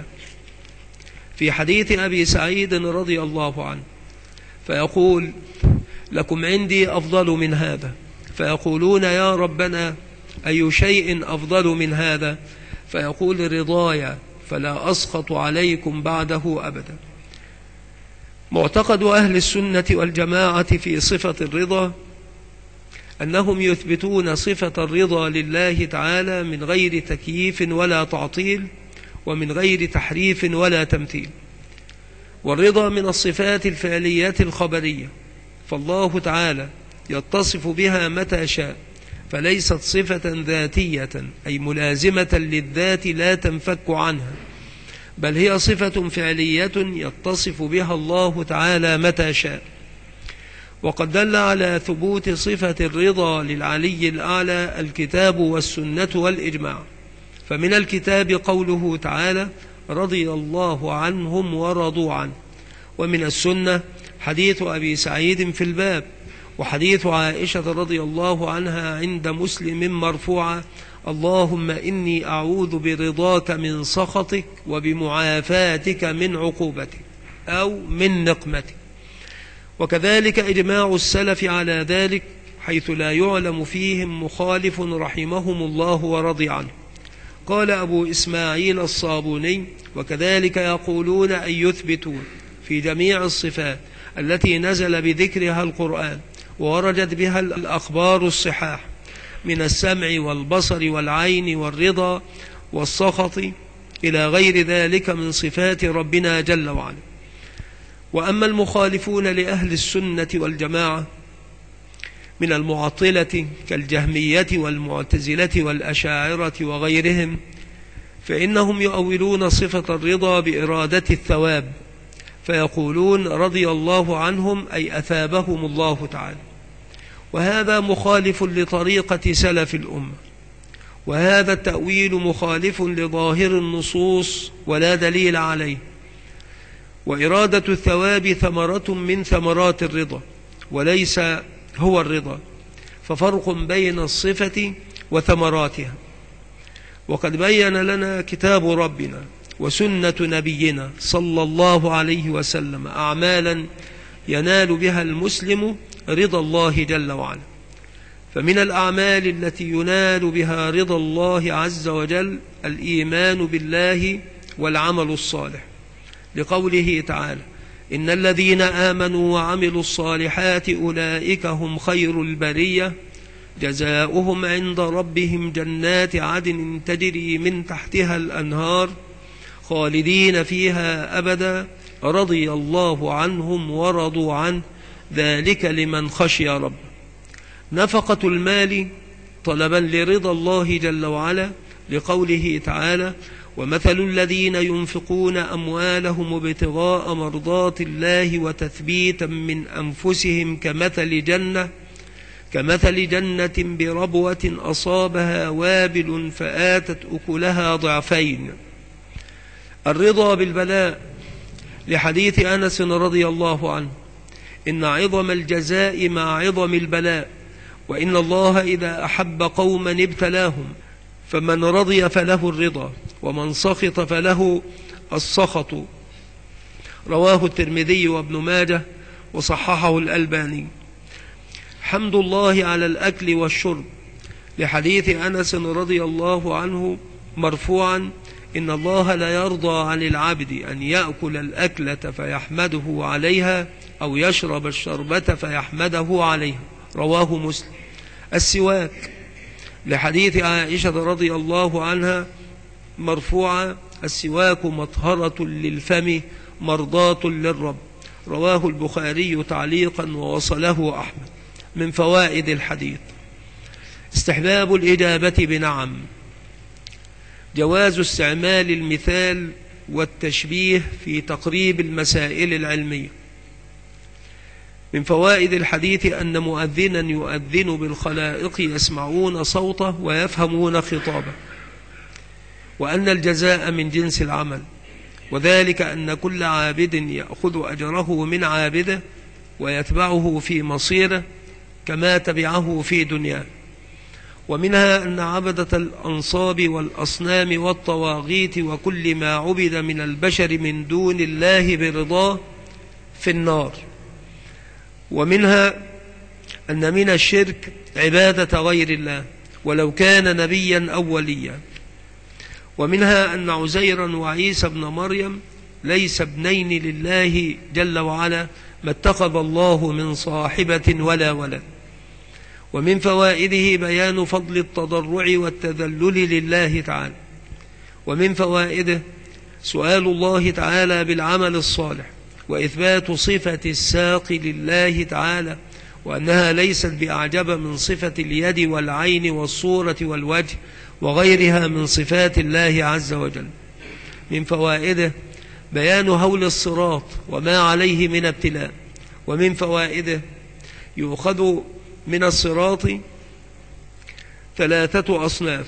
في حديث أبي سعيد رضي الله عنه، فيقول لكم عندي أفضل من هذا، فيقولون يا ربنا أي شيء أفضل من هذا؟ فيقول رضاي فلا أسخط عليكم بعده أبدا. معتقد أهل السنة والجماعة في صفة الرضا أنهم يثبتون صفة الرضا لله تعالى من غير تكييف ولا تعطيل ومن غير تحريف ولا تمثيل. والرضا من الصفات الفعليات الخبرية، فالله تعالى يتصف بها متى شاء، فليست صفة ذاتية أي ملازمة للذات لا تنفك عنها، بل هي صفة فعلية يتصف بها الله تعالى متى شاء. وقد دل على ثبوت صفة الرضا للعلي الأعلى الكتاب والسنة والإجماع، فمن الكتاب قوله تعالى رضي الله عنهم ورضوا عنه، ومن السنة حديث أبي سعيد في الباب، وحديث عائشة رضي الله عنها عند مسلم مرفوعا اللهم إني أعوذ برضاك من سخطك وبمعافاتك من عقوبتك أو من نقمتك. وكذلك إجماع السلف على ذلك حيث لا يعلم فيهم مخالف رحمهم الله ورضي عنه. قال أبو إسماعيل الصابوني وكذلك يقولون أن يثبتوا في جميع الصفات التي نزل بذكرها القرآن ووردت بها الأخبار الصحاح من السمع والبصر والعين والرضا والسخط إلى غير ذلك من صفات ربنا جل وعلا. وأما المخالفون لأهل السنة والجماعة من المعطلة كالجهمية والمعتزلة والأشاعرة وغيرهم، فإنهم يؤولون صفة الرضا بإرادة الثواب، فيقولون رضي الله عنهم أي أثابهم الله تعالى، وهذا مخالف لطريقة سلف الأمة، وهذا التأويل مخالف لظاهر النصوص ولا دليل عليه. وإرادة الثواب ثمرة من ثمرات الرضا وليس هو الرضا، ففرق بين الصفة وثمراتها. وقد بين لنا كتاب ربنا وسنة نبينا صلى الله عليه وسلم أعمالا ينال بها المسلم رضا الله جل وعلا. فمن الأعمال التي ينال بها رضا الله عز وجل الإيمان بالله والعمل الصالح، لقوله تعالى إن الذين آمنوا وعملوا الصالحات أولئك هم خير البرية جزاؤهم عند ربهم جنات عدن تجري من تحتها الأنهار خالدين فيها أبدا رضي الله عنهم ورضوا عنه ذلك لمن خشي ربه. نفقة المال طلبا لرضا الله جل وعلا، لقوله تعالى ومثل الذين ينفقون أموالهم ابتغاء مرضات الله وتثبيتا من أنفسهم كمثل جنة بربوة أصابها وابل فآتت أكلها ضعفين. الرضا بالبلاء، لحديث أنس رضي الله عنه إن عظم الجزاء مع عظم البلاء، وإن الله إذا أحب قوما ابتلاهم، فمن رضي فله الرضا، ومن سخط فله السخط. رواه الترمذي وابن ماجه وصححه الألباني. حمد الله على الأكل والشرب، لحديث أنس رضي الله عنه مرفوعا: إن الله لا يرضى عن العبد أن يأكل الأكلة فيحمده عليها، أو يشرب الشربة فيحمده عليها. رواه مسلم. السواك، لحديث عائشة رضي الله عنها مرفوعا: السواك مطهرة للفم مرضاة للرب. رواه البخاري تعليقا ووصله أحمد. من فوائد الحديث: استحباب الإجابة بنعم، جواز استعمال المثال والتشبيه في تقريب المسائل العلمية. من فوائد الحديث أن مؤذنا يؤذن بالخلائق يسمعون صوته ويفهمون خطابه، وأن الجزاء من جنس العمل، وذلك أن كل عابد يأخذ أجره من عابده ويتبعه في مصيره كما تبعه في دنياه. ومنها أن عبدة الأنصاب والأصنام والطواغيت وكل ما عبد من البشر من دون الله برضاه في النار. ومنها أن من الشرك عبادة غير الله ولو كان نبيا أو وليا. ومنها أن عزيرا وعيسى ابن مريم ليس ابنين لله جل وعلا، ما اتخذ الله من صاحبة ولا ولد. ومن فوائده بيان فضل التضرع والتذلل لله تعالى. ومن فوائده سؤال الله تعالى بالعمل الصالح، وإثبات صفة الساق لله تعالى، وأنها ليست بأعجب من صفة اليد والعين والصورة والوجه وغيرها من صفات الله عز وجل. من فوائده بيان هول الصراط وما عليه من ابتلاء. ومن فوائده يؤخذ من الصراط 3 أصناف: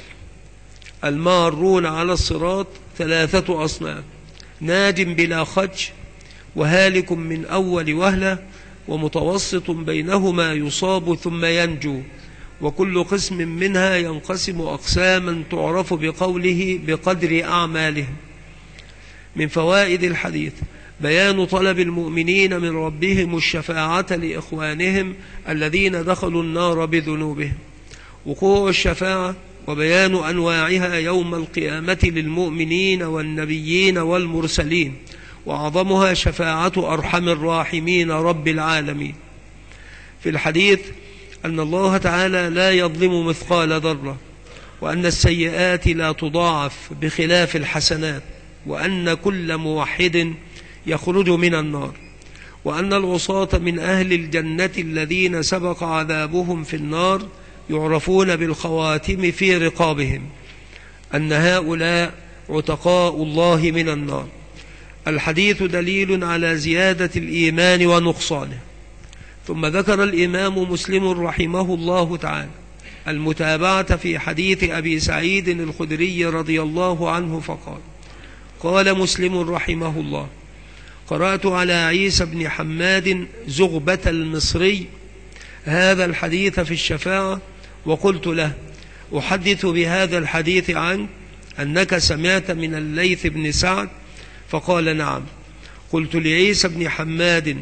المارون على الصراط 3 أصناف: ناج بلا خدش، وهالك من أول وهلة، ومتوسط بينهما يصاب ثم ينجو. وكل قسم منها ينقسم أقساما تعرف بقوله بقدر أعمالهم. من فوائد الحديث بيان طلب المؤمنين من ربهم الشفاعة لإخوانهم الذين دخلوا النار بذنوبهم. وقوع الشفاعة وبيان أنواعها يوم القيامة للمؤمنين والنبيين والمرسلين، وأعظمها شفاعة أرحم الراحمين رب العالمين. في الحديث أن الله تعالى لا يظلم مثقال ذرة، وأن السيئات لا تضاعف بخلاف الحسنات، وأن كل موحد يخرج من النار، وأن العصاة من أهل الجنة الذين سبق عذابهم في النار يعرفون بالخواتم في رقابهم، أن هؤلاء عتقاء الله من النار. الحديث دليل على زيادة الإيمان ونقصانه. ثم ذكر الإمام مسلم رحمه الله تعالى المتابعة في حديث أبي سعيد الخدري رضي الله عنه فقال: قال مسلم رحمه الله: قرأت على عيسى بن حماد زغبة المصري هذا الحديث في الشفاعة، وقلت له: أحدث بهذا الحديث عنك أنك سمعت من الليث بن سعد؟ فقال: نعم. قلت لعيسى بن حماد: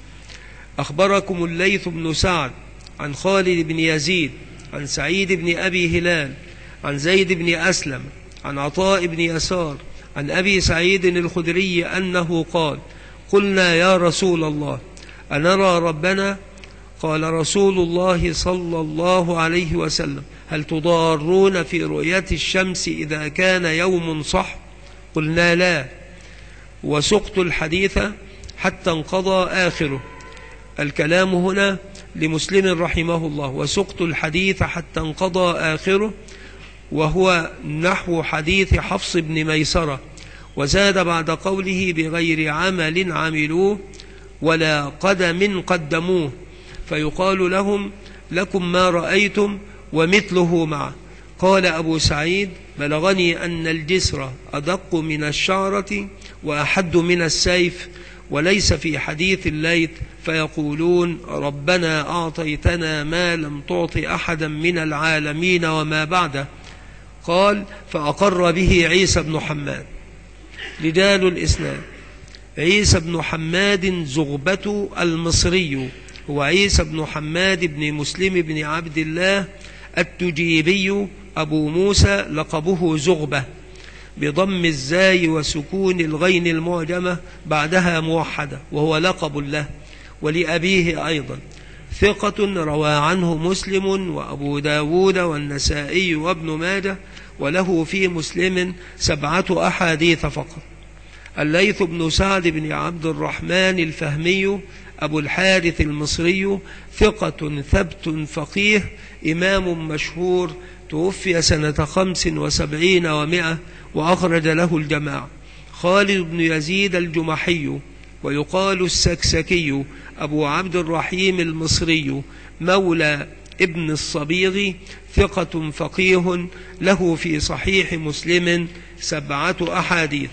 أخبركم الليث بن سعد عن خالد بن يزيد عن سعيد بن أبي هلال عن زيد بن أسلم عن عطاء بن يسار عن أبي سعيد الخدري أنه قال: قلنا يا رسول الله أنرى ربنا؟ قال رسول الله صلى الله عليه وسلم: هل تضارون في رؤية الشمس إذا كان يوم صح؟ قلنا لا. وسقت الحديث حتى انقضى آخره. الكلام هنا لمسلم رحمه الله: وسقت الحديث حتى انقضى آخره، وهو نحو حديث حفص بن ميسرة. وزاد بعد قوله: بغير عمل عملوه ولا قدم قدموه، فيقال لهم: لكم ما رأيتم ومثله معه. قال أبو سعيد: بلغني أن الجسر أدق من الشعرة وأحد من السيف، وليس في حديث الليث فيقولون ربنا أعطيتنا ما لم تعط أحدا من العالمين وما بعده. قال فأقر به عيسى بن حماد. رجال الإسناد: عيسى بن حماد زغبة المصري، هو عيسى بن حماد بن مسلم بن عبد الله التجيبي أبو موسى، لقبه زغبة بضم الزاي وسكون الغين المعجمة بعدها موحدة، وهو لقب له ولأبيه أيضا. ثقة روى عنه مسلم وأبو داود والنسائي وابن ماجه، وله في مسلم 7 أحاديث فقط. الليث بن سعد بن عبد الرحمن الفهمي أبو الحارث المصري، ثقة ثبت فقيه إمام مشهور، توفي سنة 75 و100، وأخرج له الجماعة. خالد بن يزيد الجمحي، ويقال السكسكي، أبو عبد الرحيم المصري، مولى ابن الصبيغ، ثقة فقيه، له في صحيح مسلم 7 أحاديث.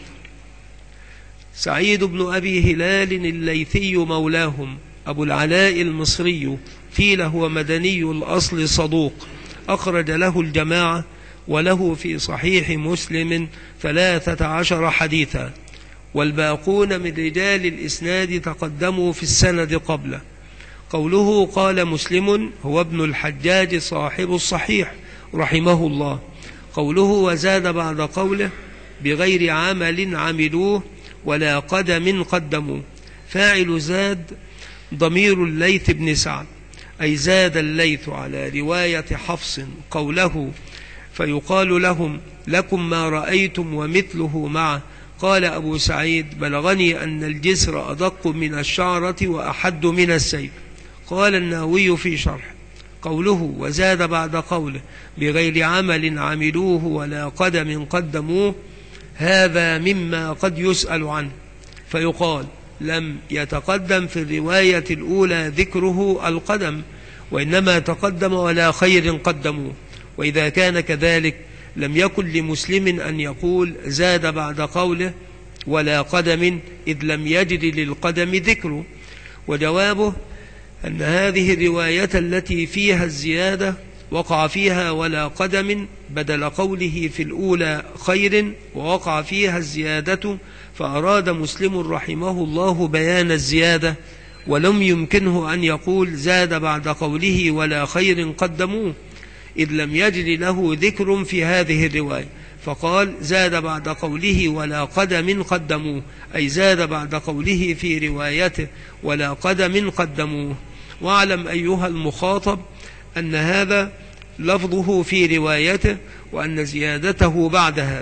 سعيد بن أبي هلال الليثي مولاهم، أبو العلاء المصري، قيل هو مدني الأصل، صدوق، أخرج له الجماعة، وله في صحيح مسلم 13 حديثا، والباقون من رجال الإسناد تقدموا في السند قبله. قوله قال مسلم هو ابن الحجاج صاحب الصحيح رحمه الله. قوله وزاد بعد قوله بغير عمل عملوه ولا قدم قدموا، فاعل زاد ضمير الليث بن سعد، أي زاد الليث على رواية حفص قوله فيقال لهم لكم ما رأيتم ومثله معه. قال أبو سعيد بلغني أن الجسر أدق من الشعرة وأحد من السيف. قال النووي في شرح قوله وزاد بعد قوله بغير عمل عملوه ولا قدم قدموه، هذا مما قد يسأل عنه، فيقال لم يتقدم في الرواية الأولى ذكره القدم، وإنما تقدم ولا خير قدموه. وإذا كان كذلك لم يكن لمسلم أن يقول زاد بعد قوله ولا قدم، إذ لم يجد للقدم ذكره. وجوابه أن هذه الرواية التي فيها الزيادة وقع فيها ولا قدم بدل قوله في الأولى خير، ووقع فيها الزيادة، فأراد مسلم رحمه الله بيان الزيادة، ولم يمكنه أن يقول زاد بعد قوله ولا خير قدموه، إذ لم يجد له ذكر في هذه الرواية، فقال زاد بعد قوله ولا قدم قدموه، أي زاد بعد قوله في روايته ولا قدم قدموه. واعلم أيها المخاطب أن هذا لفظه في روايته، وأن زيادته بعد هذا.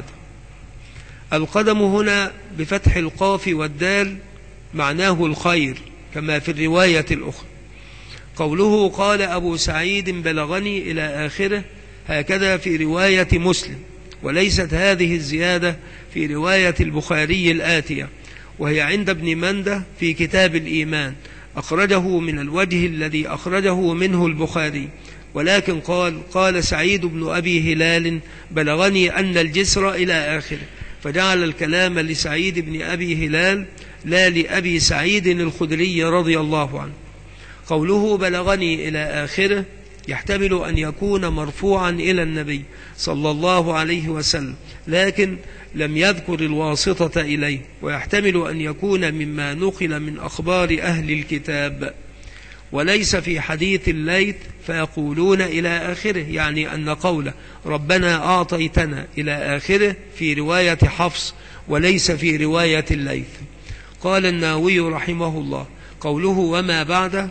القدم هنا بفتح القاف والدال معناه الخير كما في الرواية الأخرى. قوله قال أبو سعيد بلغني إلى آخره، هكذا في رواية مسلم، وليست هذه الزيادة في رواية البخاري الآتية، وهي عند ابن منده في كتاب الإيمان، أخرجه من الوجه الذي أخرجه منه البخاري، ولكن قال سعيد بن أبي هلال بلغني أن الجسر إلى آخره، فجعل الكلام لسعيد بن أبي هلال لا لأبي سعيد الخدري رضي الله عنه. قوله بلغني إلى آخره يحتمل أن يكون مرفوعا إلى النبي صلى الله عليه وسلم، لكن لم يذكر الواسطة إليه، ويحتمل أن يكون مما نقل من أخبار أهل الكتاب. وليس في حديث الليث فيقولون إلى آخره، يعني أن قوله ربنا أعطيتنا إلى آخره في رواية حفص وليس في رواية الليث. قال النووي رحمه الله قوله وما بعده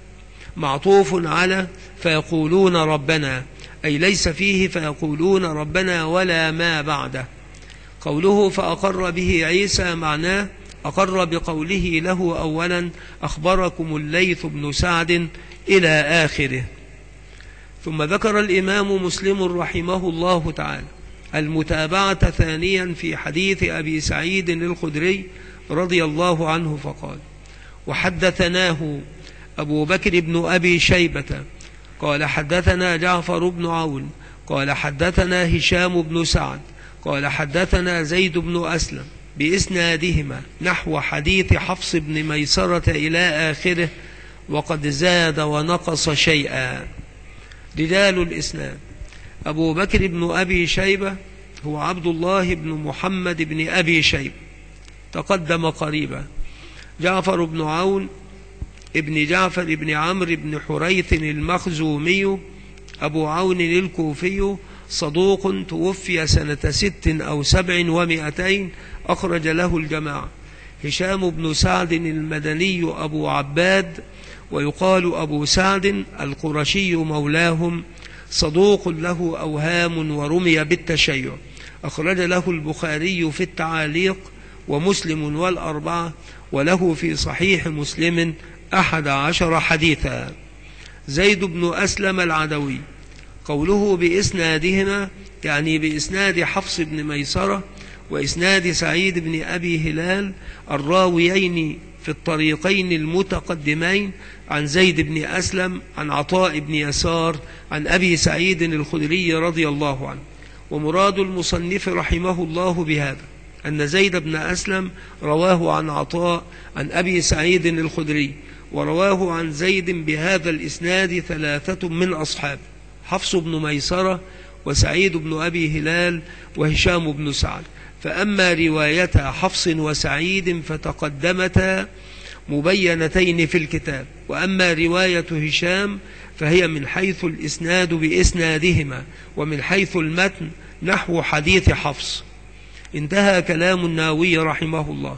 معطوف على فيقولون ربنا، أي ليس فيه فيقولون ربنا ولا ما بعده. قوله فأقر به عيسى معناه أقر بقوله له أولا أخبركم الليث بن سعد إلى آخره. ثم ذكر الإمام مسلم رحمه الله تعالى المتابعة ثانيا في حديث أبي سعيد الخدري رضي الله عنه، فقال وحدثناه أبو بكر بن أبي شيبة قال حدثنا جعفر بن عون قال حدثنا هشام بن سعد قال حدثنا زيد بن أسلم بإسنادهما نحو حديث حفص بن ميسرة إلى آخره، وقد زاد ونقص شيئا. رجال الإسناد: أبو بكر بن أبي شيبة هو عبد الله بن محمد بن أبي شيبة، تقدم قريبا. جعفر بن عون ابن جعفر بن عمرو بن حريث المخزومي أبو عون الكوفي، صدوق، توفي سنة 6 أو 7 و200، أخرج له الجماعة. هشام بن سعد المدني أبو عباد، ويقال أبو سعد القرشي مولاهم، صدوق له أوهام ورمي بالتشيع، أخرج له البخاري في التعاليق ومسلم والأربعة، وله في صحيح مسلم 11 حديثا. زيد بن أسلم العدوي، قوله بإسنادهما يعني بإسناد حفص بن ميسرة وإسناد سعيد بن أبي هلال الراويين في الطريقين المتقدمين عن زيد بن أسلم عن عطاء بن يسار عن أبي سعيد الخدري رضي الله عنه. ومراد المصنف رحمه الله بهذا أن زيد بن أسلم رواه عن عطاء عن أبي سعيد الخدري، ورواه عن زيد بهذا الإسناد 3 من أصحابه: حفص بن ميسرة وسعيد بن أبي هلال وهشام بن سعد. فأما روايتا حفص وسعيد فتقدمتا مبينتين في الكتاب، وأما رواية هشام فهي من حيث الإسناد بإسنادهما، ومن حيث المتن نحو حديث حفص. انتهى كلام النووي رحمه الله.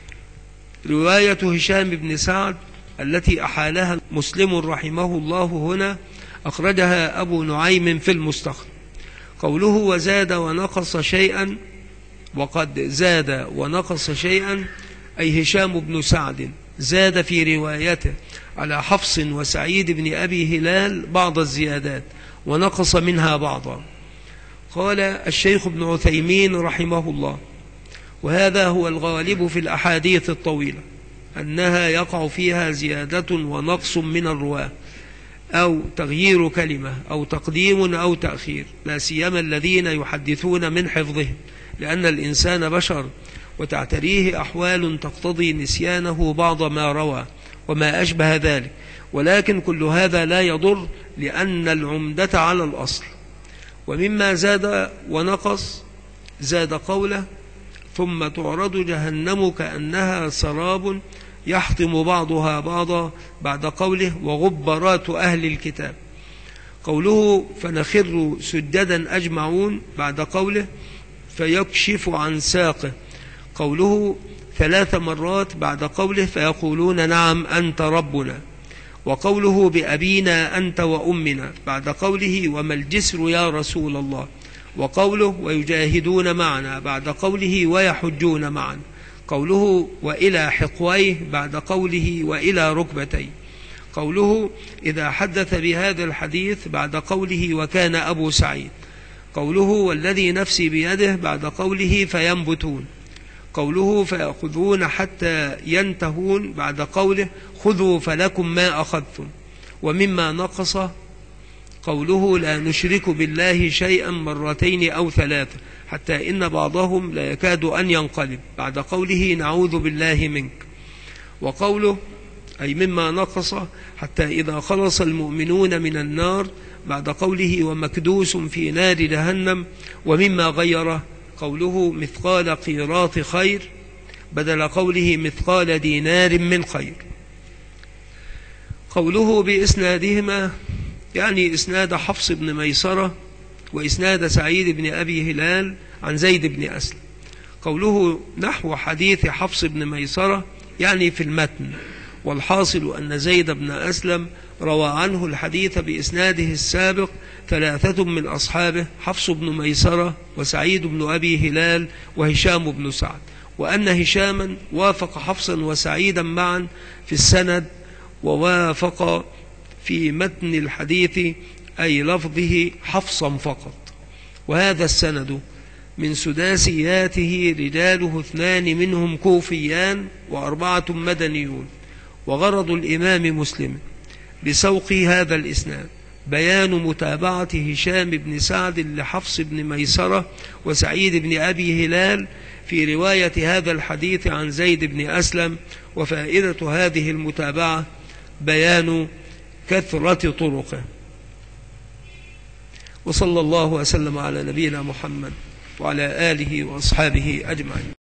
رواية هشام بن سعد التي أحالها مسلم رحمه الله هنا أخرجها أبو نعيم في المستخرج. قوله وزاد ونقص شيئا، وقد زاد ونقص شيئا أي هشام بن سعد زاد في روايته على حفص وسعيد بن أبي هلال بعض الزيادات، ونقص منها بعضا. قال الشيخ ابن عثيمين رحمه الله: وهذا هو الغالب في الأحاديث الطويلة، أنها يقع فيها زيادة ونقص من الرواة، أو تغيير كلمة، أو تقديم أو تأخير، لا سيما الذين يحدثون من حفظهم، لأن الإنسان بشر وتعتريه أحوال تقتضي نسيانه بعض ما روى وما أشبه ذلك، ولكن كل هذا لا يضر، لأن العمدة على الأصل. ومما زاد ونقص زاد قوله: ثم تعرض جهنم كأنها سراب يحطم بعضها بعضا، بعد قوله: وغبرات أهل الكتاب. قوله فنخر سجدا أجمعون، بعد قوله فيكشف عن ساقه. قوله 3 مرات، بعد قوله فيقولون نعم أنت ربنا. وقوله بأبينا أنت وأمنا، بعد قوله وما الجسر يا رسول الله. وقوله ويجاهدون معنا، بعد قوله ويحجون معنا. قوله وإلى حقويه، بعد قوله وإلى ركبتيه. قوله إذا حدث بهذا الحديث، بعد قوله وكان أبو سعيد. قوله والذي نفسي بيده، بعد قوله فينبتون. قوله فيأخذون حتى ينتهون، بعد قوله خذوا فلكم ما أخذتم. ومما نقص قوله لا نشرك بالله شيئا 2 أو 3، حتى إن بعضهم لا يكاد أن ينقلب، بعد قوله نعوذ بالله منك. وقوله أي مما نقص حتى إذا خلص المؤمنون من النار، بعد قوله ومكدوس في نار جهنم. ومما غيره قوله مثقال قيراط خير، بدل قوله مثقال دينار من خير. قوله بإسنادهما يعني إسناد حفص بن ميسرة وإسناد سعيد بن أبي هلال عن زيد بن أسلم. قوله نحو حديث حفص بن ميسرة يعني في المتن، والحاصل أن زيد بن أسلم روى عنه الحديث بإسناده السابق 3 من أصحابه: حفص بن ميسرة وسعيد بن أبي هلال وهشام بن سعد، وأن هشاما وافق حفصا وسعيدا معا في السند، ووافق في متن الحديث أي لفظه حفصا فقط. وهذا السند من سداسياته رجاله 2 منهم كوفيان و4 مدنيون. وغرض الإمام مسلم بسوق هذا الإسناد بيان متابعة هشام بن سعد لحفص بن ميسرة وسعيد بن أبي هلال في رواية هذا الحديث عن زيد بن أسلم. وفائدة هذه المتابعة بيان كثرة طرقه. وصلى الله وسلم على نبينا محمد وعلى آله وأصحابه أجمعين.